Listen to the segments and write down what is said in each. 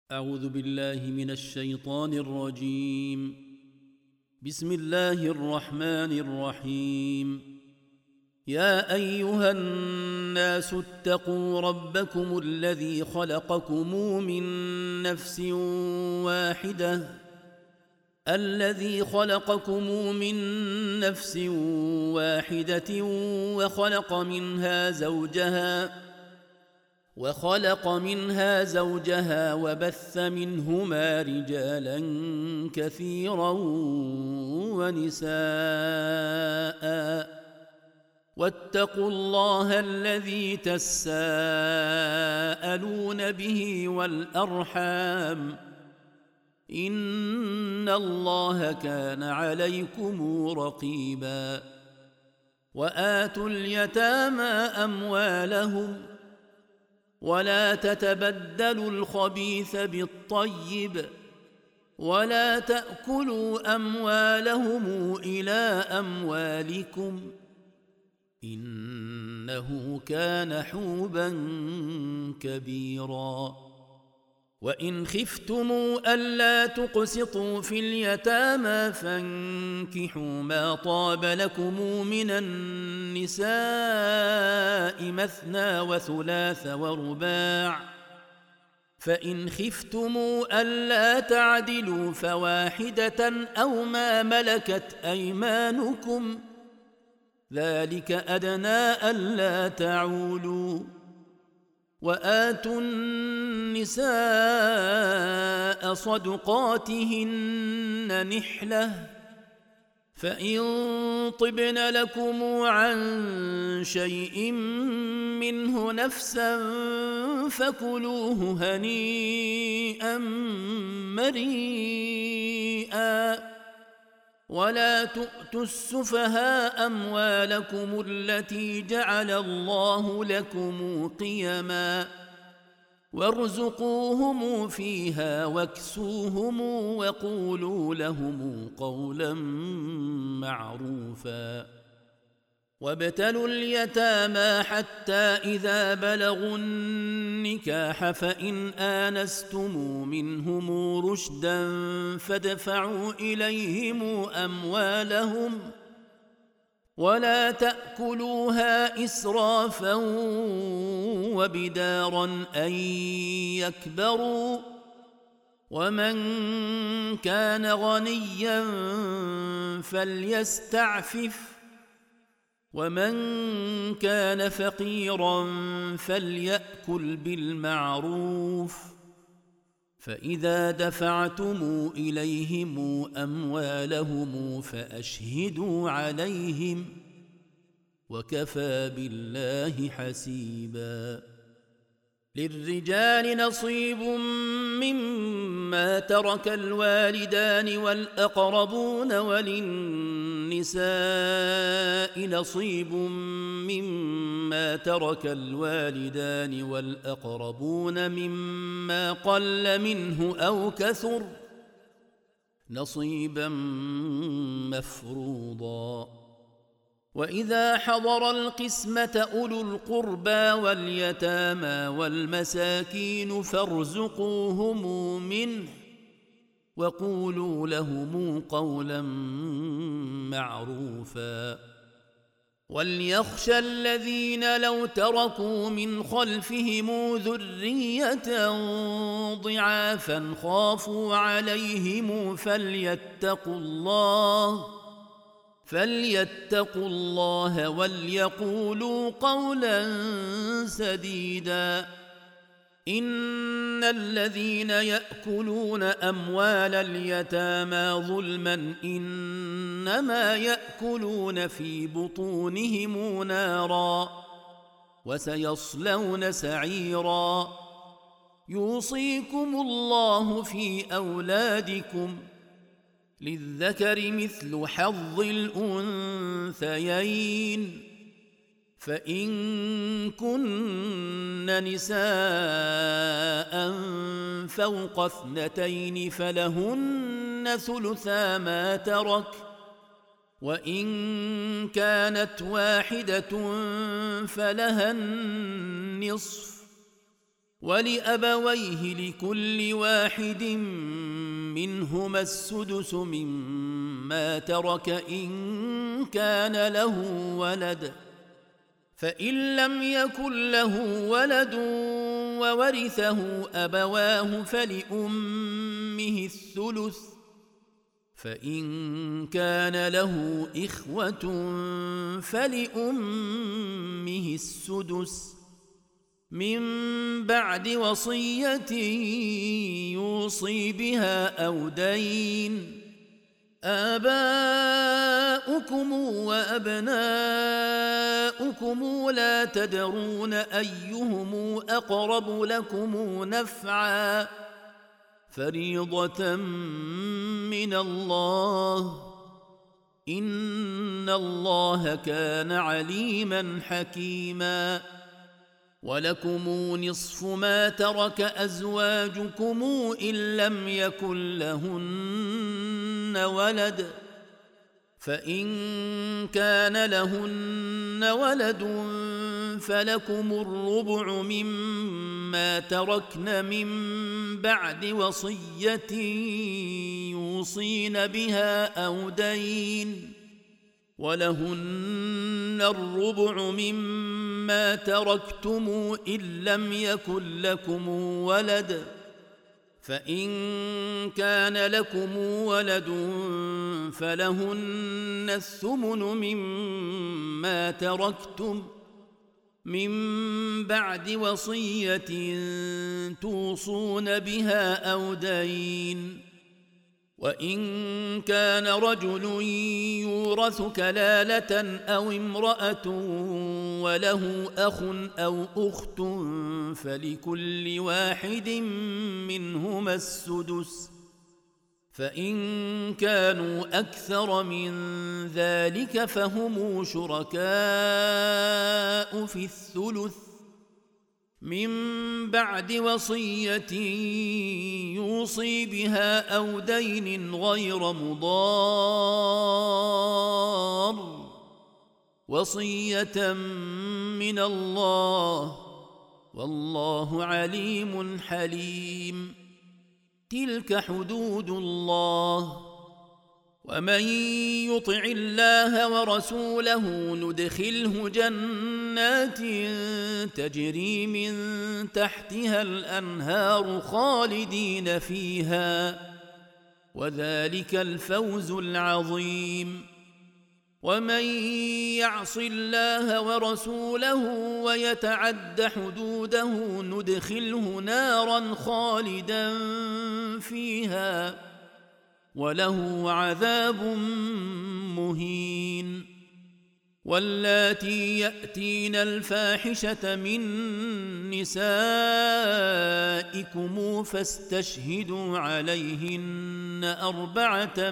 أعوذ بالله من الشيطان الرجيم. بسم الله الرحمن الرحيم. يا أيها الناس اتقوا ربكم الذي خلقكم من نفس واحدة وخلق منها زوجها وبث منهما رجالا كثيرا ونساء، واتقوا الله الذي تساءلون به والأرحام، إن الله كان عليكم رقيبا. وآتوا اليتامى أموالهم ولا تتبدلوا الخبيث بالطيب ولا تأكلوا أموالهم إلى أموالكم إنه كان حوبا كبيرا. وإن خفتموا ألا تقسطوا في اليتامى فانكحوا ما طاب لكم من النساء مثنى وثلاث ورباع، فإن خفتموا ألا تعدلوا فواحدة أو ما ملكت أيمانكم ذلك أدنى ألا تعولوا. وآتوا النساء صدقاتهن نحلة، فإن طبن لكم عن شيء منه نفسا فكلوه هنيئا مريئا. ولا تؤتوا السفهاء أموالكم التي جعل الله لكم قيما، وارزقوهم فيها واكسوهم وقولوا لهم قولا معروفا. وابتلوا اليتامى حتى إذا بلغوا النكاح فإن آنستم منهم رشدا فادفعوا إليهم أموالهم ولا تأكلوها إسرافا وبدارا أن يكبروا، ومن كان غنيا فليستعفف ومن كان فقيرا فليأكل بالمعروف. فإذا دفعتم إليهم أموالهم فأشهدوا عليهم وكفى بالله حسيبا. للرجال نصيب مما ترك الوالدان والأقربون، وللنساء نصيب مما ترك الوالدان والأقربون مما قل منه أو كثر نصيبا مفروضا. وإذا حضر القسمة أولو القربى واليتامى والمساكين فارزقوهم منه وقولوا لهم قولا معروفا. وليخشى الذين لو تركوا من خلفهم ذرية ضعافا خافوا عليهم فليتقوا الله وليقولوا قولا سديدا. إن الذين يأكلون أموال اليتامى ظلما إنما يأكلون في بطونهم نارا وسيصلون سعيرا. يوصيكم الله في أولادكم للذكر مثل حظ الأنثيين، فإن كن نساء فوق 2 فلهن ثلثا ما ترك، وإن كانت واحدة فلها النصف، ولأبويه لكل واحد منهما السدس مما ترك إن كان له ولد، فإن لم يكن له ولد وورثه أبواه فلأمه الثلث، فإن كان له إخوة فلأمه السدس من بعد وصية يوصي بها أو دين. آباؤكم وأبناؤكم لا تدرون أيهم أقرب لكم نفعا، فريضة من الله، إن الله كان عليما حكيما. ولكم نصف ما ترك أزواجكم إن لم يكن لهن ولد، فإن كان لهن ولد فلكم الربع مما تركن من بعد وصية يوصين بها أو دين، ولهن الربع مما تركتم إن لم يكن لكم ولد، فإن كان لكم ولد فلهن الثمن مما تركتم من بعد وصية توصون بها أو دين. وإن كان رجل يورث كلالة أو امرأة وله أخ أو أخت فلكل واحد منهما السدس، فإن كانوا أكثر من ذلك فهم شركاء في الثلث من بعد وصية يوصي بها أو دين غير مضار، وصية من الله، والله عليم حليم. تلك حدود الله، ومن يطع الله ورسوله ندخله جنات تجري من تحتها الأنهار خالدين فيها، وذلك الفوز العظيم. ومن يعص الله ورسوله ويتعد حدوده ندخله نارا خالدا فيها، وله عذاب مهين. واللاتي يأتين الفاحشة من نسائكم فاستشهدوا عليهن 4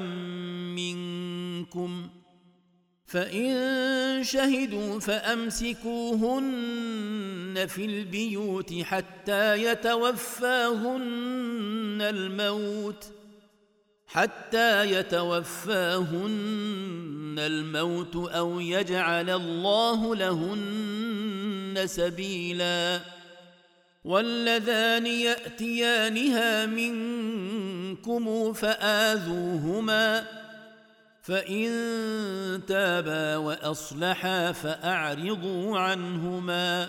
منكم، فإن شهدوا فأمسكوهن في البيوت حتى يتوفاهن الموت أو يجعل الله لهن سبيلا. واللذان يأتيانها منكم فآذوهما، فإن تابا وأصلحا فأعرضوا عنهما،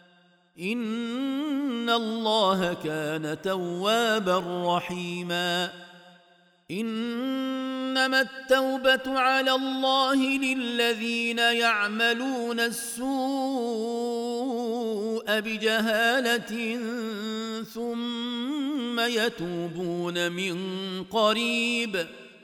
إن الله كان توابا رحيما. إنما التوبة على الله للذين يعملون السوء بجهالة ثم يتوبون من قريب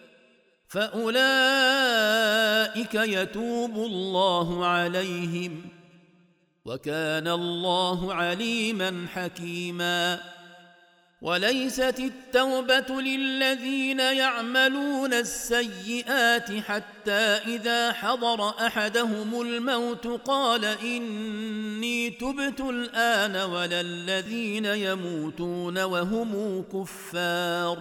فأولئك يتوب الله عليهم، وكان الله عليما حكيما. وليست التوبة للذين يعملون السيئات حتى إذا حضر أحدهم الموت قال إني تبت الآن، ولا الذين يموتون وهم كفار،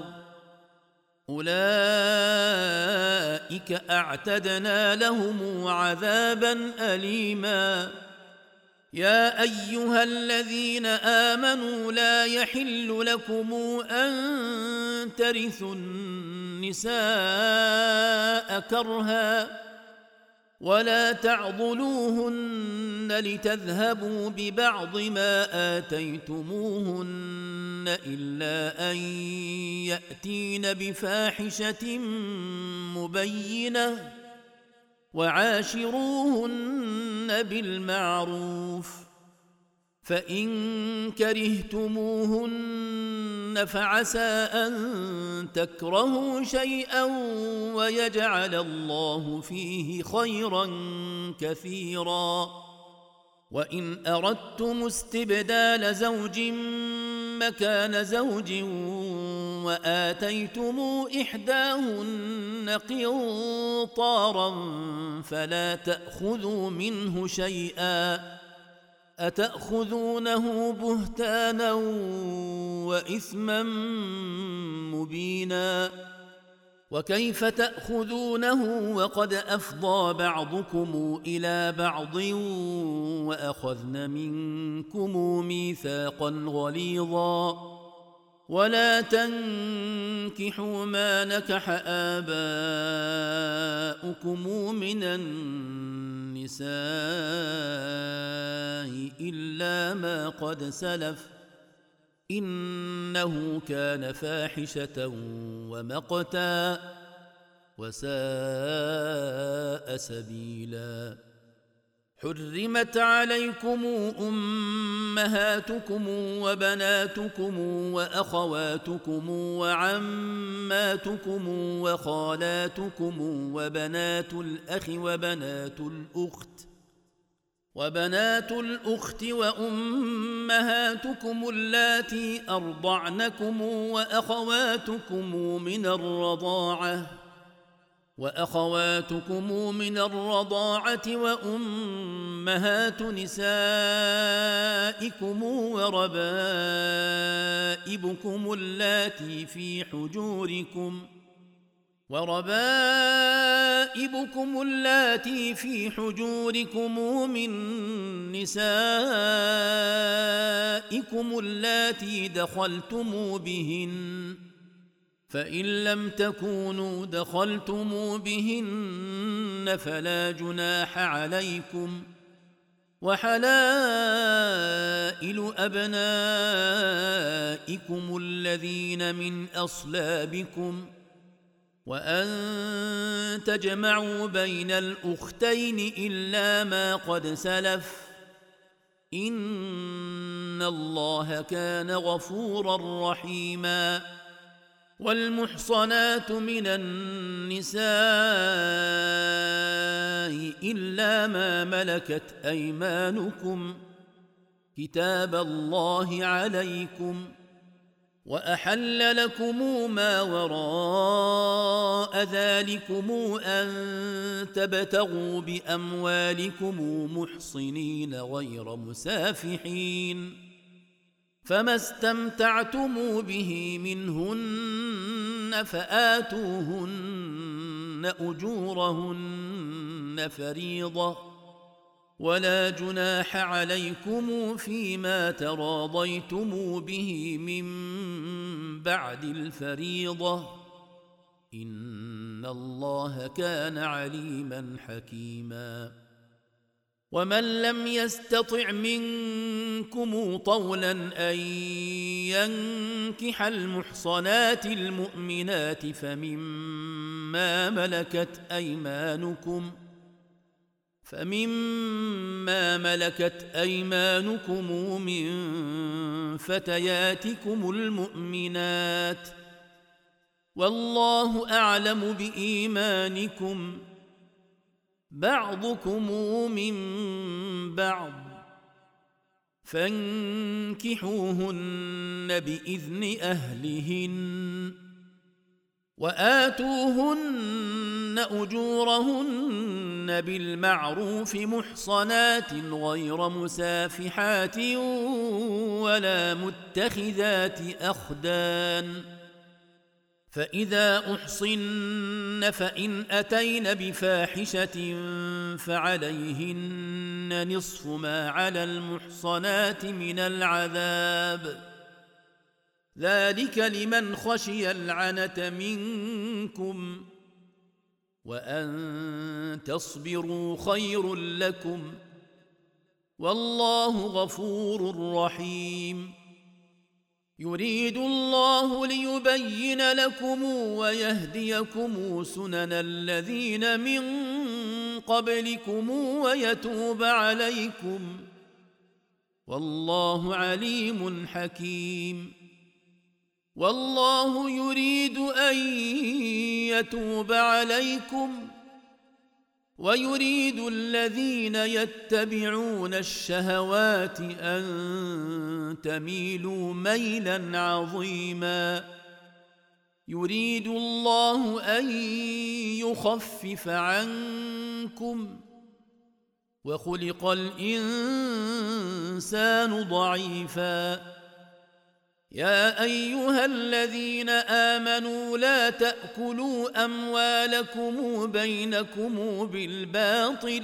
أولئك أعتدنا لهم عذابا أليما. يا أيها الذين آمنوا لا يحل لكم أن ترثوا النساء كرها ولا تعضلوهن لتذهبوا ببعض ما آتيتموهن إلا أن يأتين بفاحشة مبينة وعاشروهن بالمعروف فإن كرهتموهن فعسى أن تكرهوا شيئا ويجعل الله فيه خيرا كثيرا وإن أردتم استبدال زوج مكان زوج وآتيتم إحداهن قنطارا فلا تأخذوا منه شيئا أتأخذونه بهتانا وإثما مبينا وكيف تأخذونه وقد أفضى بعضكم إلى بعض وأخذن منكم ميثاقا غليظا ولا تنكحوا ما نكح آباؤكم من النساء إلا ما قد سلف إنه كان فاحشة ومقتا وساء سبيلا حرمت عليكم أمهاتكم وبناتكم وأخواتكم وعماتكم وخالاتكم وبنات الأخ وبنات الأخت وأمهاتكم اللاتي أرضعنكم وأخواتكم من الرضاعة وأمهات نسائكم وربائبكم اللاتي في حجوركم من نسائكم اللاتي دخلتم بهن فإن لم تكونوا دخلتم بهن فلا جناح عليكم وحلائل أبنائكم الذين من أصلابكم وأن تجمعوا بين الأختين إلا ما قد سلف إن الله كان غفورا رحيما والمحصنات من النساء إلا ما ملكت أيمانكم كتاب الله عليكم وأحل لكم ما وراء ذلكم أن تبتغوا بأموالكم محصنين غير مسافحين فما استمتعتم به منهن فآتوهن أجورهن فريضة ولا جناح عليكم فيما تراضيتم به من بعد الفريضة إن الله كان عليما حكيما ومن لم يستطع منكم طولا أن ينكح المحصنات المؤمنات فمما ملكت أيمانكم من فتياتكم المؤمنات والله أعلم بإيمانكم بعضكم من بعض فانكحوهن بإذن أهلهن وآتوهن أجورهن بالمعروف محصنات غير مسافحات ولا متخذات أخدان فإذا أحصن فإن أتين بفاحشة فعليهن نصف ما على المحصنات من العذاب، ذلك لمن خشي العنة منكم، وأن تصبروا خير لكم، والله غفور رحيم. يريد الله ليبين لكم ويهديكم سنن الذين من قبلكم ويتوب عليكم، والله عليم حكيم. والله يريد أن يتوب عليكم، ويريد الذين يتبعون الشهوات أن تميلوا ميلا عظيما. يريد الله أن يخفف عنكم، وخلق الإنسان ضعيفا. يا أيها الذين آمنوا لا تأكلوا أموالكم بينكم بالباطل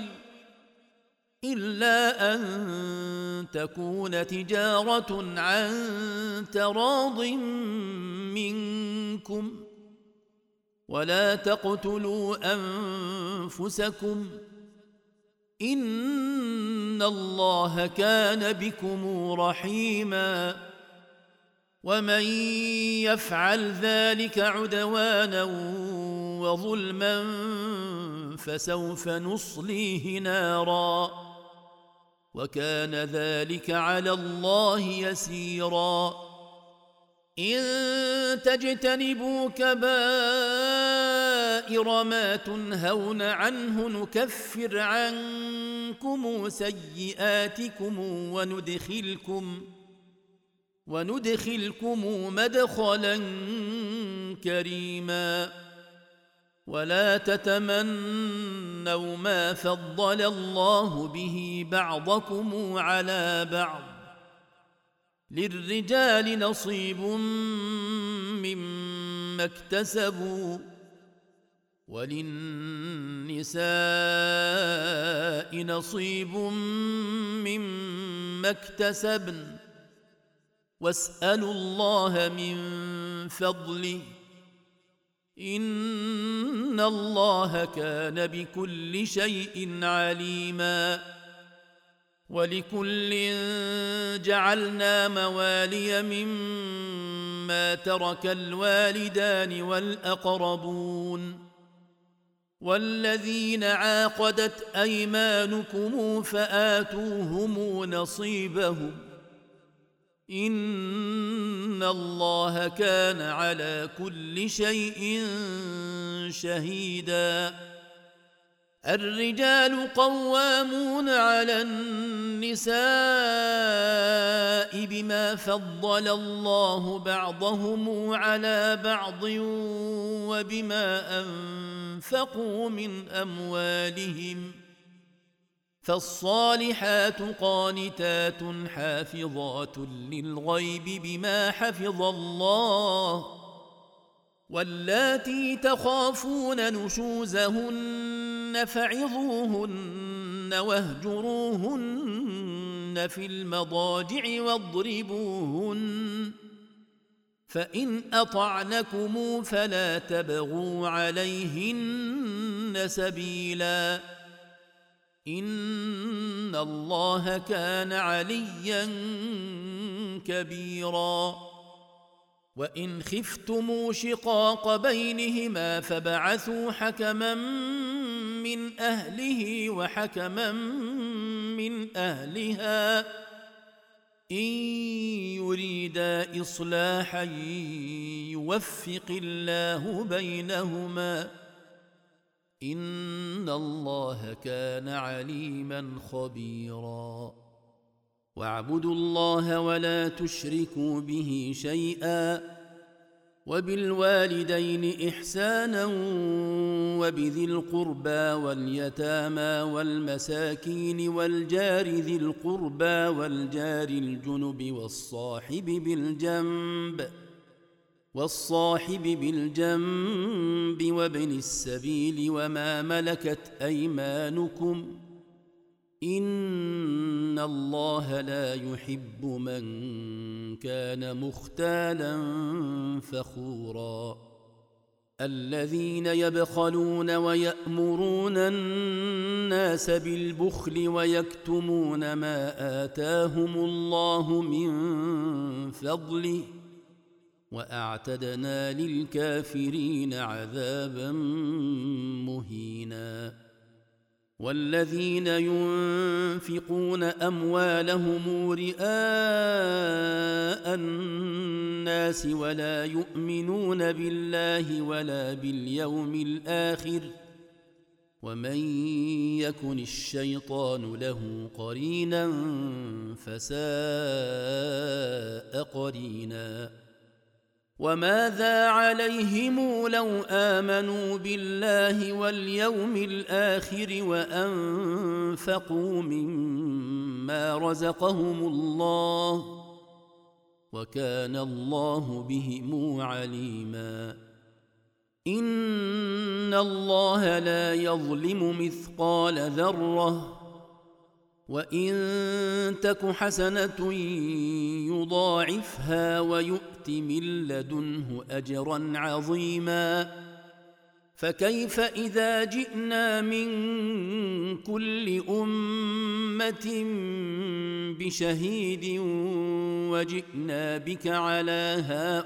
إلا أن تكون تجارة عن تراض منكم، ولا تقتلوا أنفسكم إن الله كان بكم رحيما. ومن يفعل ذلك عدوانا وظلما فسوف نصليه نارا، وكان ذلك على الله يسيرا. إن تجتنبوا كبائر ما تنهون عنه نكفر عنكم سيئاتكم وندخلكم مدخلا كريما. ولا تتمنوا ما فضل الله به بعضكم على بعض، للرجال نصيب مما اكتسبوا، وللنساء نصيب مما اكتسبن، واسألوا الله من فضله إن الله كان بكل شيء عليما. ولكل جعلنا موالي مما ترك الوالدان والأقربون، والذين عاقدت أيمانكم فآتوهم نصيبهم، إن الله كان على كل شيء شهيدا. الرجال قوامون على النساء بما فضل الله بعضهم على بعض وبما أنفقوا من أموالهم، فالصالحات قانتات حافظات للغيب بما حفظ الله، واللاتي تخافون نشوزهن فعظوهن واهجروهن في المضاجع واضربوهن، فإن أطعنكم فلا تبغوا عليهن سبيلا، إن الله كان عليا كبيرا. وإن خفتم شقاق بينهما فبعثوا حكما من أهله وحكما من أهلها إن يريدا إصلاحا يوفق الله بينهما، إن الله كان عليما خبيرا. واعبدوا الله ولا تشركوا به شيئا، وبالوالدين إحسانا وبذي القربى واليتامى والمساكين والجار ذي القربى والجار الجنب والصاحب بالجنب والصاحب بالجنب وابن السبيل وما ملكت أيمانكم إن الله لا يحب من كان مختالا فخورا الذين يبخلون ويأمرون الناس بالبخل ويكتمون ما آتاهم الله من فضله وأعتدنا للكافرين عذابا مهينا والذين ينفقون أموالهم رئاء الناس ولا يؤمنون بالله ولا باليوم الآخر ومن يكن الشيطان له قرينا فساء قرينا وماذا عليهم لو آمنوا بالله واليوم الآخر وأنفقوا مما رزقهم الله وكان الله بهم عليما إن الله لا يظلم مثقال ذرة وإن تك حسنة يضاعفها ويؤت من لدنه أجرا عظيما فكيف إذا جئنا من كل أمة بشهيد وجئنا بك على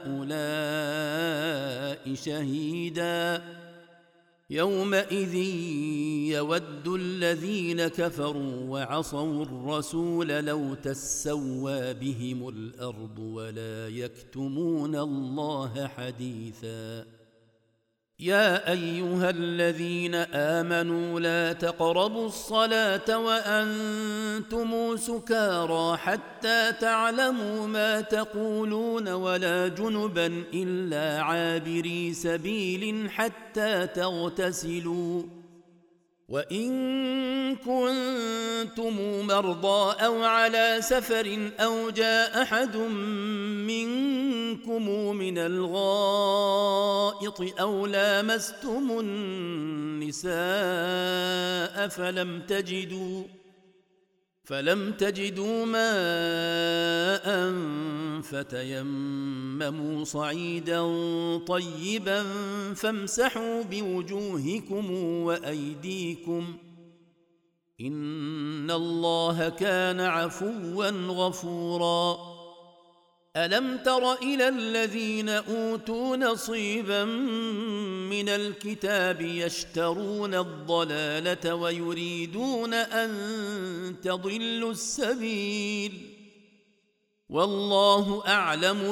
هؤلاء شهيدا يومئذ يود الذين كفروا وعصوا الرسول لو تسوى بهم الأرض ولا يكتمون الله حديثا يا أيها الذين آمنوا لا تقربوا الصلاة وأنتم سكارى حتى تعلموا ما تقولون ولا جنبا إلا عابري سبيل حتى تغتسلوا وإن كنتم مرضى أو على سفر أو جاء أحد منكم من الغائط أو لامستم النساء فلم تجدوا ماء فتيمموا صعيدا طيبا فامسحوا بوجوهكم وأيديكم إن الله كان عفوا غفورا ألم تر إلى الذين أوتوا نصيبا من الكتاب يشترون الضلالة ويريدون أن تضلوا السبيل والله أعلم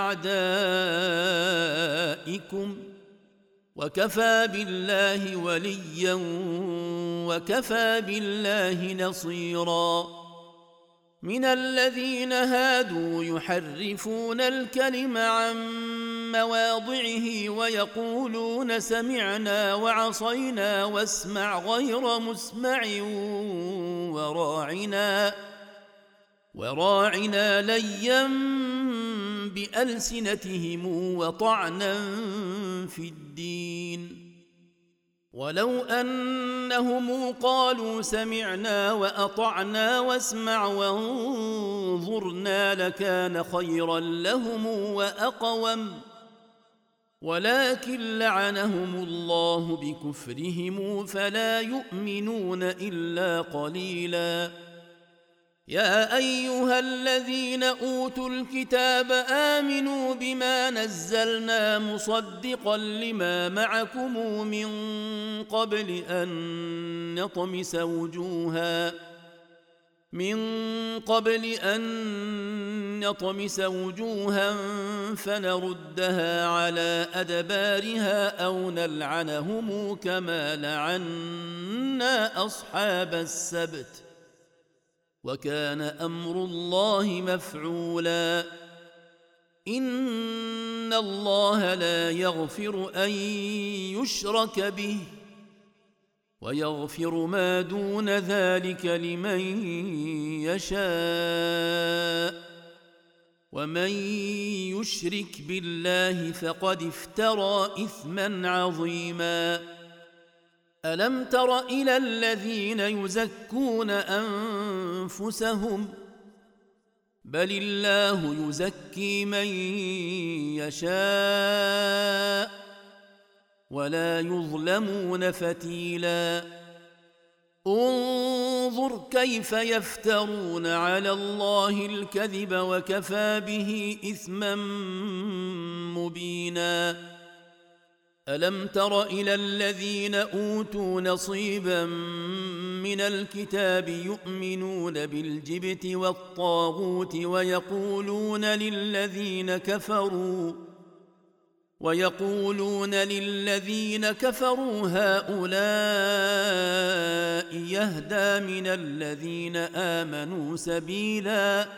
بأعدائكم وكفى بالله وليا وكفى بالله نصيرا من الذين هادوا يحرفون الكلم عن مواضعه ويقولون سمعنا وعصينا واسمع غير مسمع وراعنا ليا بألسنتهم وطعنا في الدين ولو أنهم قالوا سمعنا وأطعنا واسمع وانظرنا لكان خيرا لهم وأقوم ولكن لعنهم الله بكفرهم فلا يؤمنون إلا قليلا يا أيها الذين أوتوا الكتاب آمنوا بما نزلنا مصدقا لما معكم من قبل أن نطمس وجوها فنردها على أدبارها أو نلعنهم كما لعنا أصحاب السبت وكان أمر الله مفعولا إن الله لا يغفر أن يشرك به ويغفر ما دون ذلك لمن يشاء ومن يشرك بالله فقد افترى إثما عظيما ألم تر إلى الذين يزكون أنفسهم بل الله يزكي من يشاء ولا يظلمون فتيلا انظر كيف يفترون على الله الكذب وكفى به إثما مبينا ألم تر إلى الذين أوتوا نصيبا من الكتاب يؤمنون بالجبت والطاغوت ويقولون للذين كفروا هؤلاء يهدى من الذين آمنوا سبيلا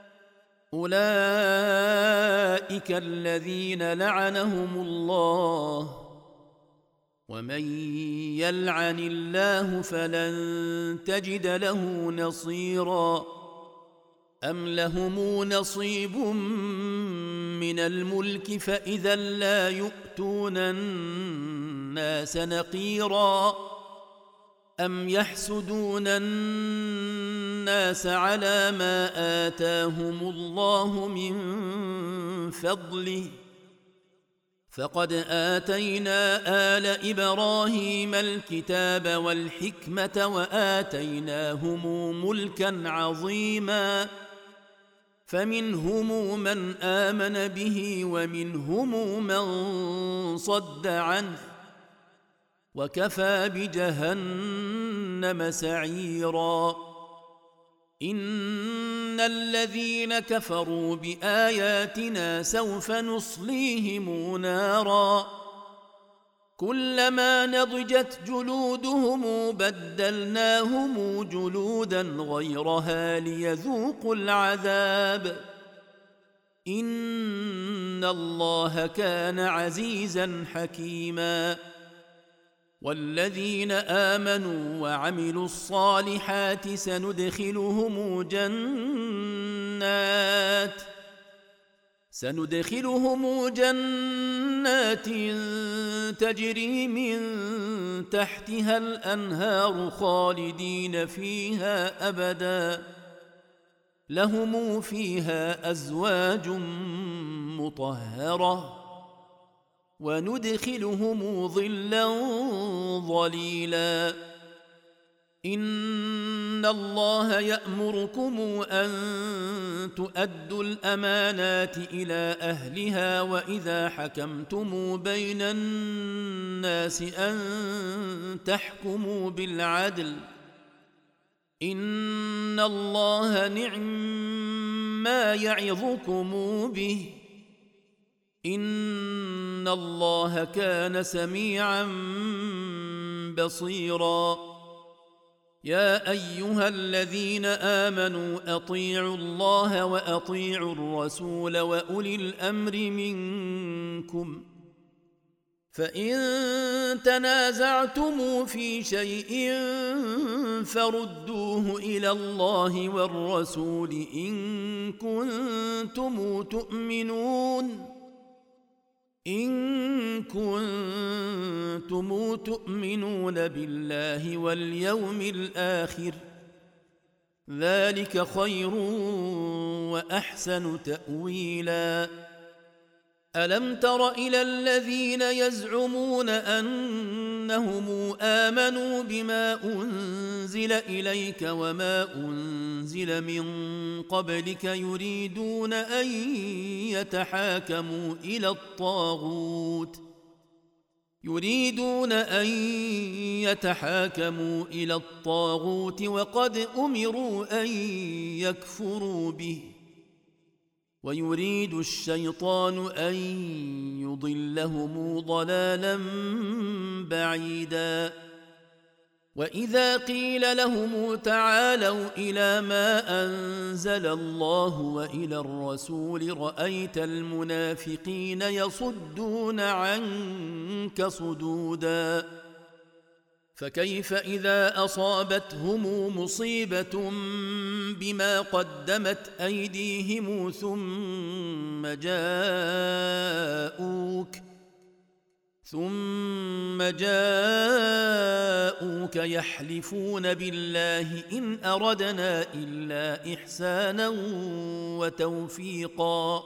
أولئك الذين لعنهم الله ومن يلعن الله فلن تجد له نصيرا أم لهم نصيب من الملك فإذا لا يؤتون الناس نقيرا أم يحسدون الناس على ما آتاهم الله من فضله فقد آتينا آل إبراهيم الكتاب والحكمة وآتيناهم ملكا عظيما فمنهم من آمن به ومنهم من صد عنه وكفى بجهنم سعيرا إن الذين كفروا بآياتنا سوف نصليهم نارا كلما نضجت جلودهم بدلناهم جلودا غيرها ليذوقوا العذاب إن الله كان عزيزا حكيما والذين آمنوا وعملوا الصالحات سندخلهم جنات تجري من تحتها الأنهار خالدين فيها أبدا لهم فيها أزواج مطهرة وندخلهم ظلا ظليلا إن الله يأمركم أن تؤدوا الأمانات إلى أهلها وإذا حكمتم بين الناس أن تحكموا بالعدل إن الله نعم ما يعظكم به إن الله كان سميعا بصيرا يا أيها الذين آمنوا أطيعوا الله وأطيعوا الرسول وأولي الأمر منكم فإن تنازعتم في شيء فردوه إلى الله والرسول إن كنتم تؤمنون بالله واليوم الآخر ذلك خير وأحسن تأويلا ألم تر إلى الذين يزعمون أنهم آمنوا بما أنزل إليك وما أنزل من قبلك يريدون أن يتحاكموا إلى الطاغوت وقد أمروا أن يكفروا به ويريد الشيطان أن يضلهم ضلالا بعيدا وإذا قيل لهم تعالوا إلى ما أنزل الله وإلى الرسول رأيت المنافقين يصدون عنك صدودا فكيف إذا أصابتهم مصيبة بما قدمت أيديهم ثم جاءوك يحلفون بالله إن أردنا إلا إحسانا وتوفيقا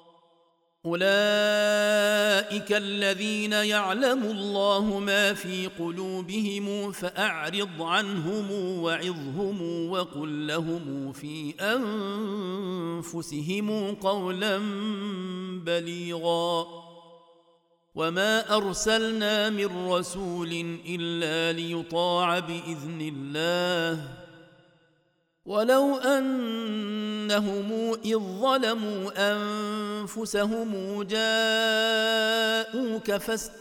أولئك الذين يعلم الله ما في قلوبهم فأعرض عنهم وعظهم وقل لهم في أنفسهم قولا بليغا وما أرسلنا من رسول إلا ليطاع بإذن الله ولو أنهم إذ ظلموا أنفسهم جاءوك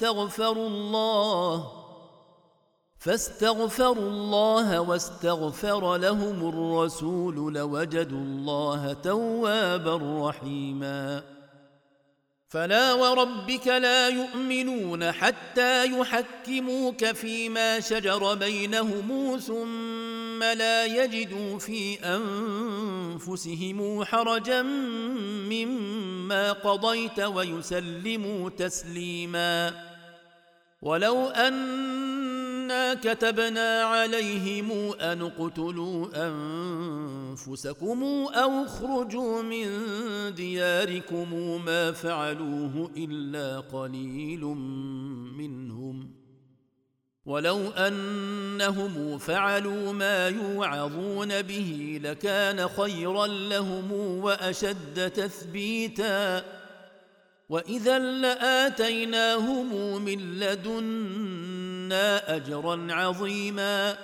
فاستغفروا الله واستغفر لهم الرسول لوجدوا الله توابا رحيما فلا وربك لا يؤمنون حتى يحكموك فيما شجر بينهم ثم لا يجدوا في أنفسهم حرجا مما قضيت ويسلموا تسليما ولو أنا كتبنا عليهم أن اقتلوا أنفسكم أو اخرجوا من دياركم ما فعلوه إلا قليل منهم ولو أنهم فعلوا ما يوعظون به لكان خيرا لهم وأشد تثبيتا وإذا لآتيناهم من لدنا أجرا عظيما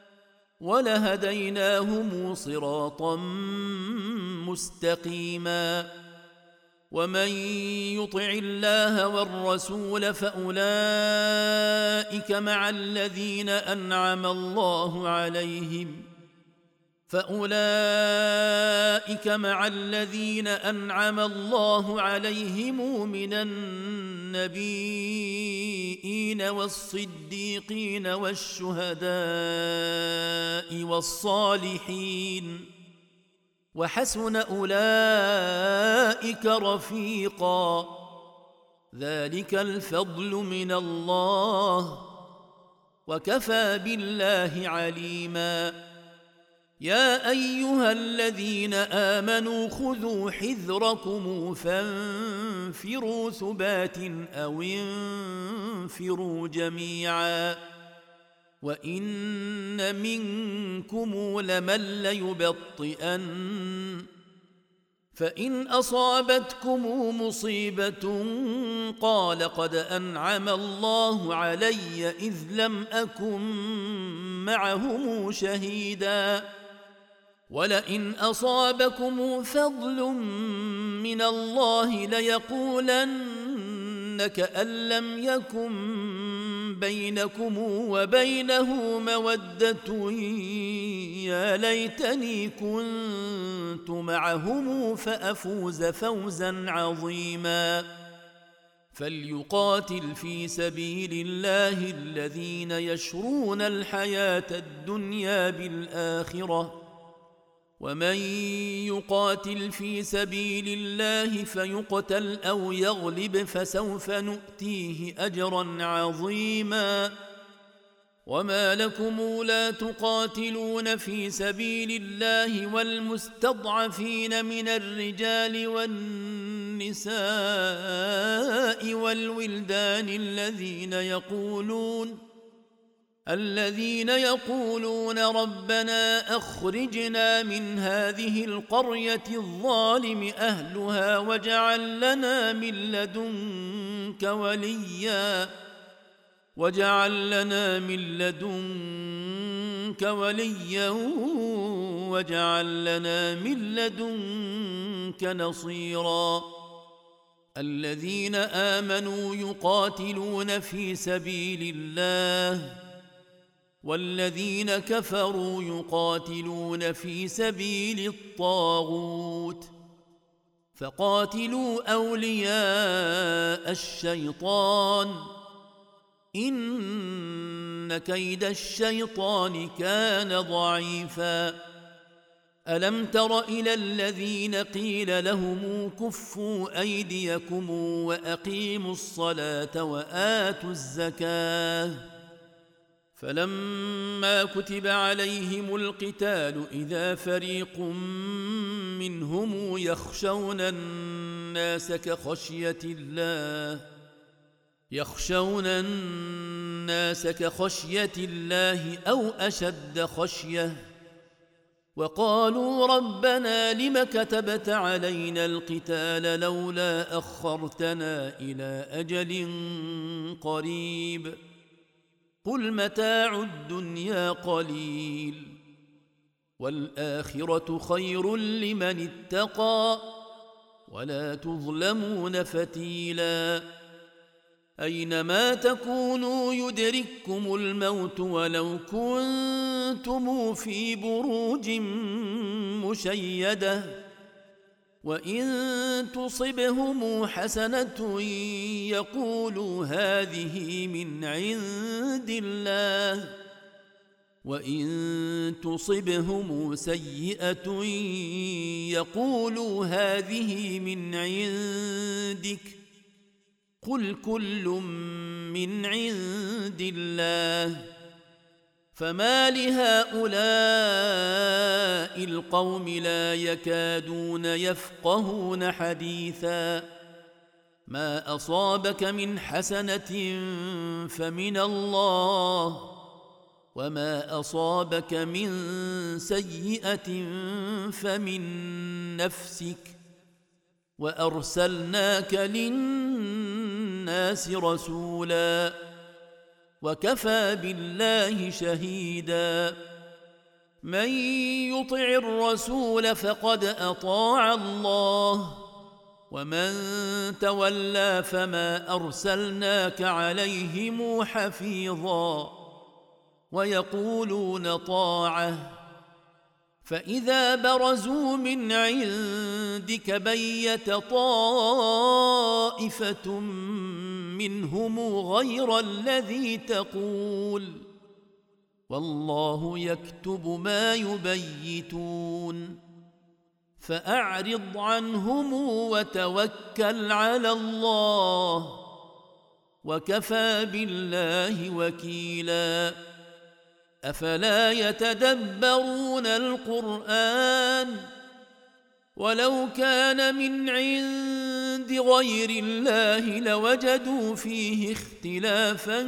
ولهديناهم صراطا مستقيما ومن يطع الله والرسول فأولئك مع الذين أنعم الله عليهم من النبيين والصديقين والشهداء والصالحين وحسن أولئك رفيقا ذلك الفضل من الله وكفى بالله عليما يا أيها الذين آمنوا خذوا حذركم فانفروا ثبات أو انفروا جميعا وإن منكم لمن ليبطئن فإن أصابتكم مصيبة قال قد أنعم الله علي إذ لم أكن معهم شهيدا ولئن أصابكم فضل من الله ليقولن كأن لم يكن بينكم وبينه مودة يا ليتني كنت معهم فأفوز فوزا عظيما فليقاتل في سبيل الله الذين يشرون الحياة الدنيا بالآخرة ومن يقاتل في سبيل الله فيقتل أو يغلب فسوف نؤتيه أجرا عظيما وما لكم لا تقاتلون في سبيل الله والمستضعفين من الرجال والنساء والولدان الذين يقولون ربنا أخرجنا من هذه القرية الظالم أهلها واجعل لنا من لدنك وليا واجعل لنا من لدنك نصيرا الذين آمنوا يقاتلون في سبيل الله والذين كفروا يقاتلون في سبيل الطاغوت فقاتلوا أولياء الشيطان إن كيد الشيطان كان ضعيفا ألم تر إلى الذين قيل لهم كفوا أيديكم وأقيموا الصلاة وآتوا الزكاة فلما كتب عليهم القتال إذا فريق منهم يخشون الناس كخشية الله أو أشد خشية وقالوا ربنا لم كتبت علينا القتال لولا أخرتنا إلى أجل قريب قل متاع الدنيا قليل والآخرة خير لمن اتقى ولا تظلمون فتيلا أينما تكونوا يدرككم الموت ولو كنتم في بروج مشيدة وإن تصبهم حسنة يقولوا هذه من عند الله وإن تصبهم سيئة يقولوا هذه من عندك قل كل من عند الله فما لهؤلاء القوم لا يكادون يفقهون حديثا ما أصابك من حسنة فمن الله وما أصابك من سيئة فمن نفسك وأرسلناك للناس رسولا وكفى بالله شهيدا من يطع الرسول فقد أطاع الله ومن تولى فما أرسلناك عليهم حفيظا ويقولون طاعة فإذا برزوا من عندك بيت طائفة منهم غير الذي تقول والله يكتب ما يبيتون فأعرض عنهم وتوكل على الله وكفى بالله وكيلا أفلا يتدبرون القرآن ولو كان من عند غير الله لوجدوا فيه اختلافا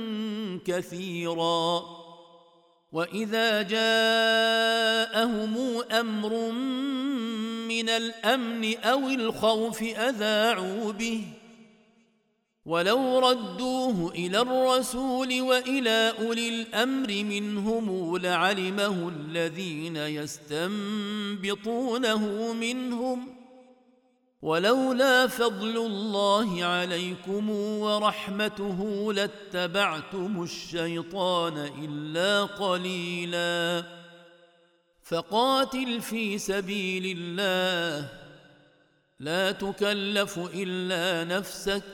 كثيرا وإذا جاءهم أمر من الأمن أو الخوف أذاعوا به ولو ردوه إلى الرسول وإلى أولي الأمر منهم لعلمه الذين يستنبطونه منهم ولولا فضل الله عليكم ورحمته لاتبعتم الشيطان إلا قليلا فقاتل في سبيل الله لا تكلف إلا نفسك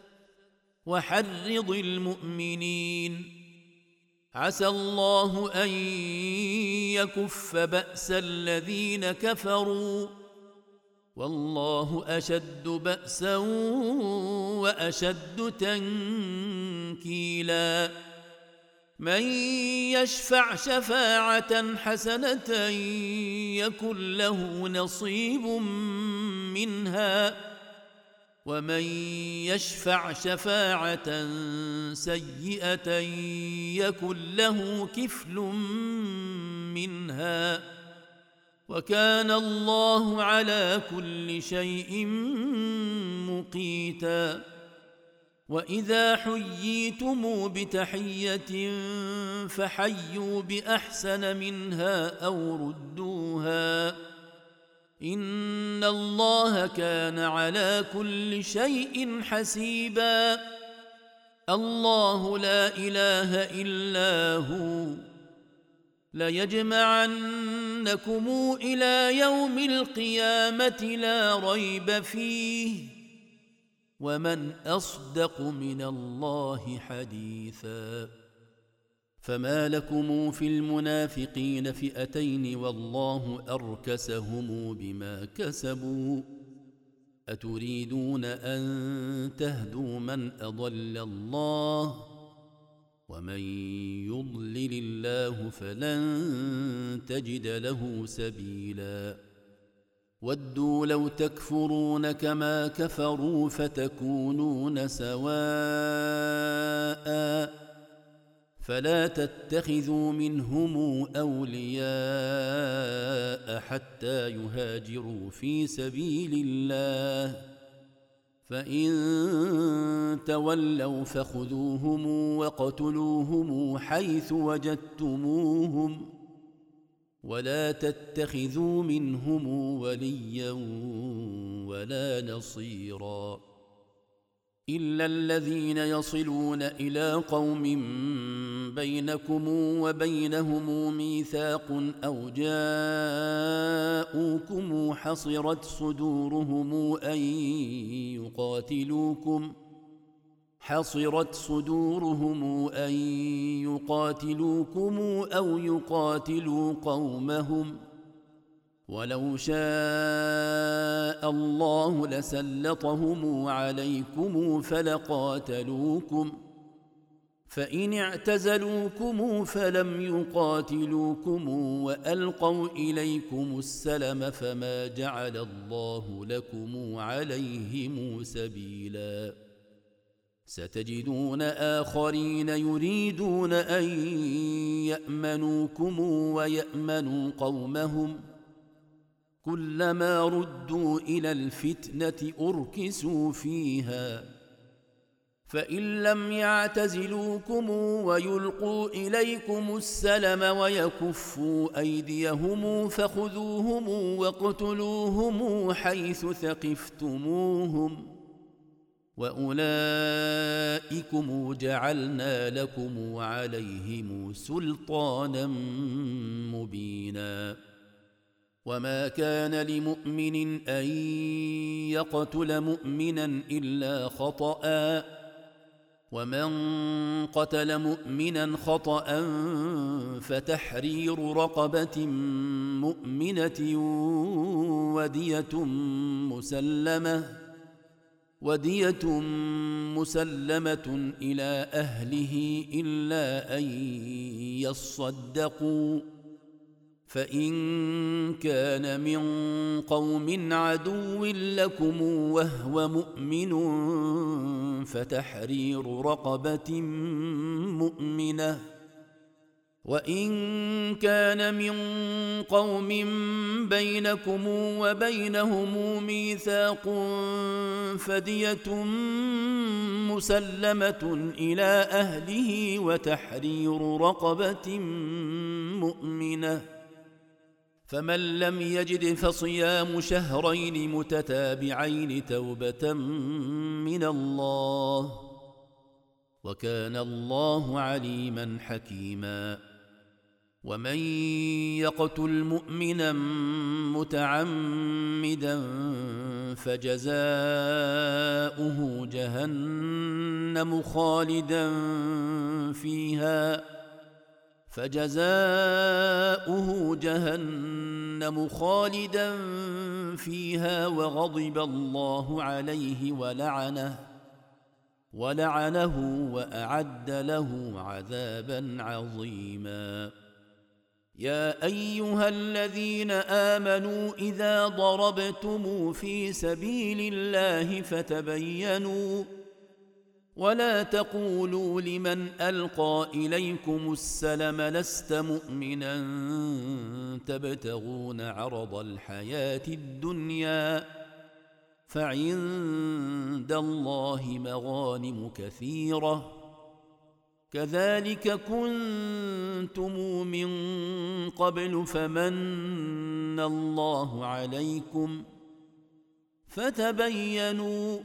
وحرض المؤمنين عسى الله أن يكف بأس الذين كفروا والله أشد بأسا وأشد تنكيلا من يشفع شفاعة حسنة يكن له نصيب منها ومن يشفع شفاعة سيئة يكن له كفل منها وكان الله على كل شيء مقيتا وإذا حييتم بتحية فحيوا بأحسن منها أو ردوها إن الله كان على كل شيء حسيبا الله لا إله إلا هو ليجمعنكم إلى يوم القيامة لا ريب فيه ومن أصدق من الله حديثا. فما لكم في المنافقين فئتين والله أركسهم بما كسبوا أتريدون أن تهدوا من أضل الله ومن يضلل الله فلن تجد له سبيلا. ودوا لو تكفرون كما كفروا فتكونون سواء فلا تتخذوا منهم أولياء حتى يهاجروا في سبيل الله فإن تولوا فخذوهم واقتلوهم حيث وجدتموهم ولا تتخذوا منهم وليا ولا نصيرا إلا الذين يصلون إلى قوم بينكم وبينهم ميثاق أو جاءوكم حصرت صدورهم أن يقاتلوكم أو يقاتلوا قومهم ولو شاء الله لسلطهم عليكم فلقاتلوكم فإن اعتزلوكم فلم يقاتلوكم وألقوا إليكم السلم فما جعل الله لكم عليهم سبيلا. ستجدون آخرين يريدون أن يأمنوكم ويأمنوا قومهم كلما ردوا إلى الفتنة أركسوا فيها فإن لم يعتزلوكم ويلقوا إليكم السلم ويكفوا أيديهم فخذوهم واقتلوهم حيث ثقفتموهم وأولئكم جعلنا لكم عليهم سلطانا مبينا. وما كان لمؤمن أن يقتل مؤمنا إلا خطأ ومن قتل مؤمنا خطأ فتحرير رقبة مؤمنة ودية مسلمة إلى أهله إلا أن يصدقوا فإن كان من قوم عدو لكم وهو مؤمن فتحرير رقبة مؤمنة وإن كان من قوم بينكم وبينهم ميثاق فدية مسلمة إلى أهله وتحرير رقبة مؤمنة فمن لم يجد فصيام شهرين متتابعين توبة من الله وكان الله عليما حكيما. ومن يقتل مؤمنا متعمدا فجزاؤه جهنم خالدا فيها وغضب الله عليه ولعنه وأعد له عذابا عظيما. يا أيها الذين آمنوا إذا ضربتم في سبيل الله فتبينوا ولا تقولوا لمن ألقى إليكم السلم لست مؤمنا تبتغون عرض الحياة الدنيا فعند الله مغانم كثيرة كذلك كنتم من قبل فمن الله عليكم فتبينوا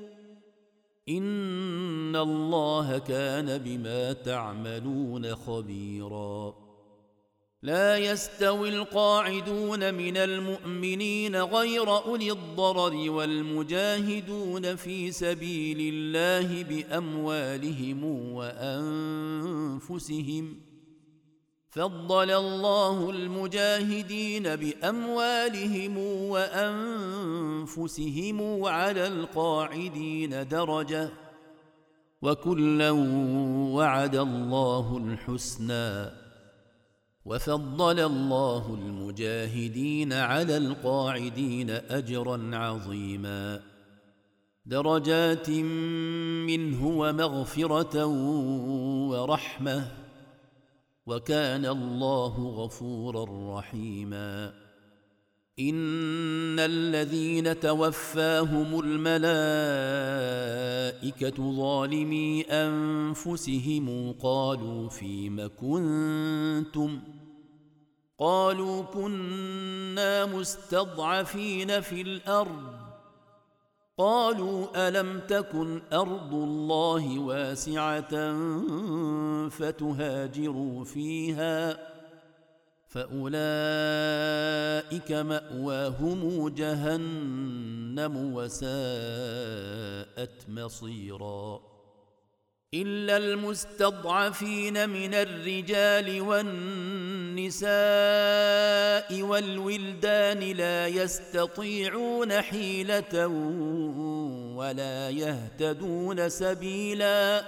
إن الله كان بما تعملون خبيرا. لا يستوي القاعدون من المؤمنين غير أولي الضرر والمجاهدون في سبيل الله بأموالهم وأنفسهم فضل الله المجاهدين بأموالهم وأنفسهم على القاعدين درجة وكلا وعد الله الحسنى وفضل الله المجاهدين على القاعدين أجرا عظيما درجات منه ومغفرة ورحمة وكان الله غفورا رحيما إن الذين توفاهم الملائكة ظالمي أنفسهم قالوا فيم كنتم قالوا كنا مستضعفين في الأرض قالوا ألم تكن أرض الله واسعة فتهاجروا فيها فأولئك مأواهم جهنم وساءت مصيرا إلا المستضعفين من الرجال والنساء والولدان لا يستطيعون حيلة ولا يهتدون سبيلا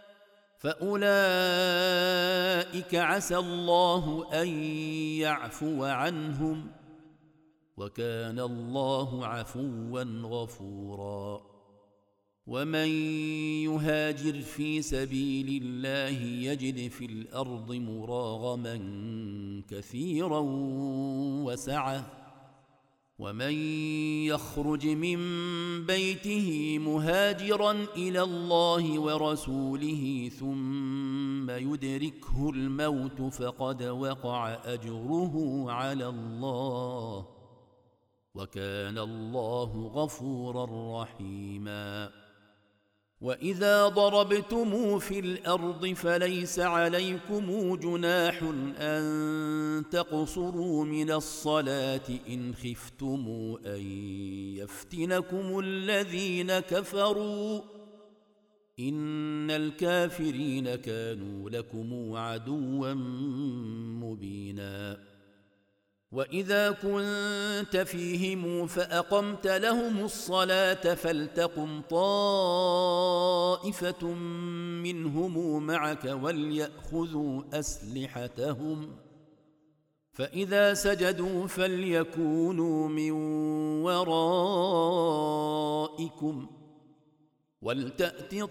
فأولئك عسى الله أن يعفو عنهم وكان الله عفوا غفورا ومن يهاجر في سبيل الله يجد في الأرض مراغما كثيرا وسعة ومن يخرج من بيته مهاجرا إلى الله ورسوله ثم يدركه الموت فقد وقع أجره على الله وكان الله غفورا رحيما وإذا ضربتم في الأرض فليس عليكم جناح أن تقصروا من الصلاة إن خفتم أن يفتنكم الذين كفروا إن الكافرين كانوا لكم عدوا مبينا وإذا كنت فيهم فأقمت لهم الصلاة فلتقم طائفة منهم معك وليأخذوا أسلحتهم فإذا سجدوا فليكونوا من ورائكم ولتأت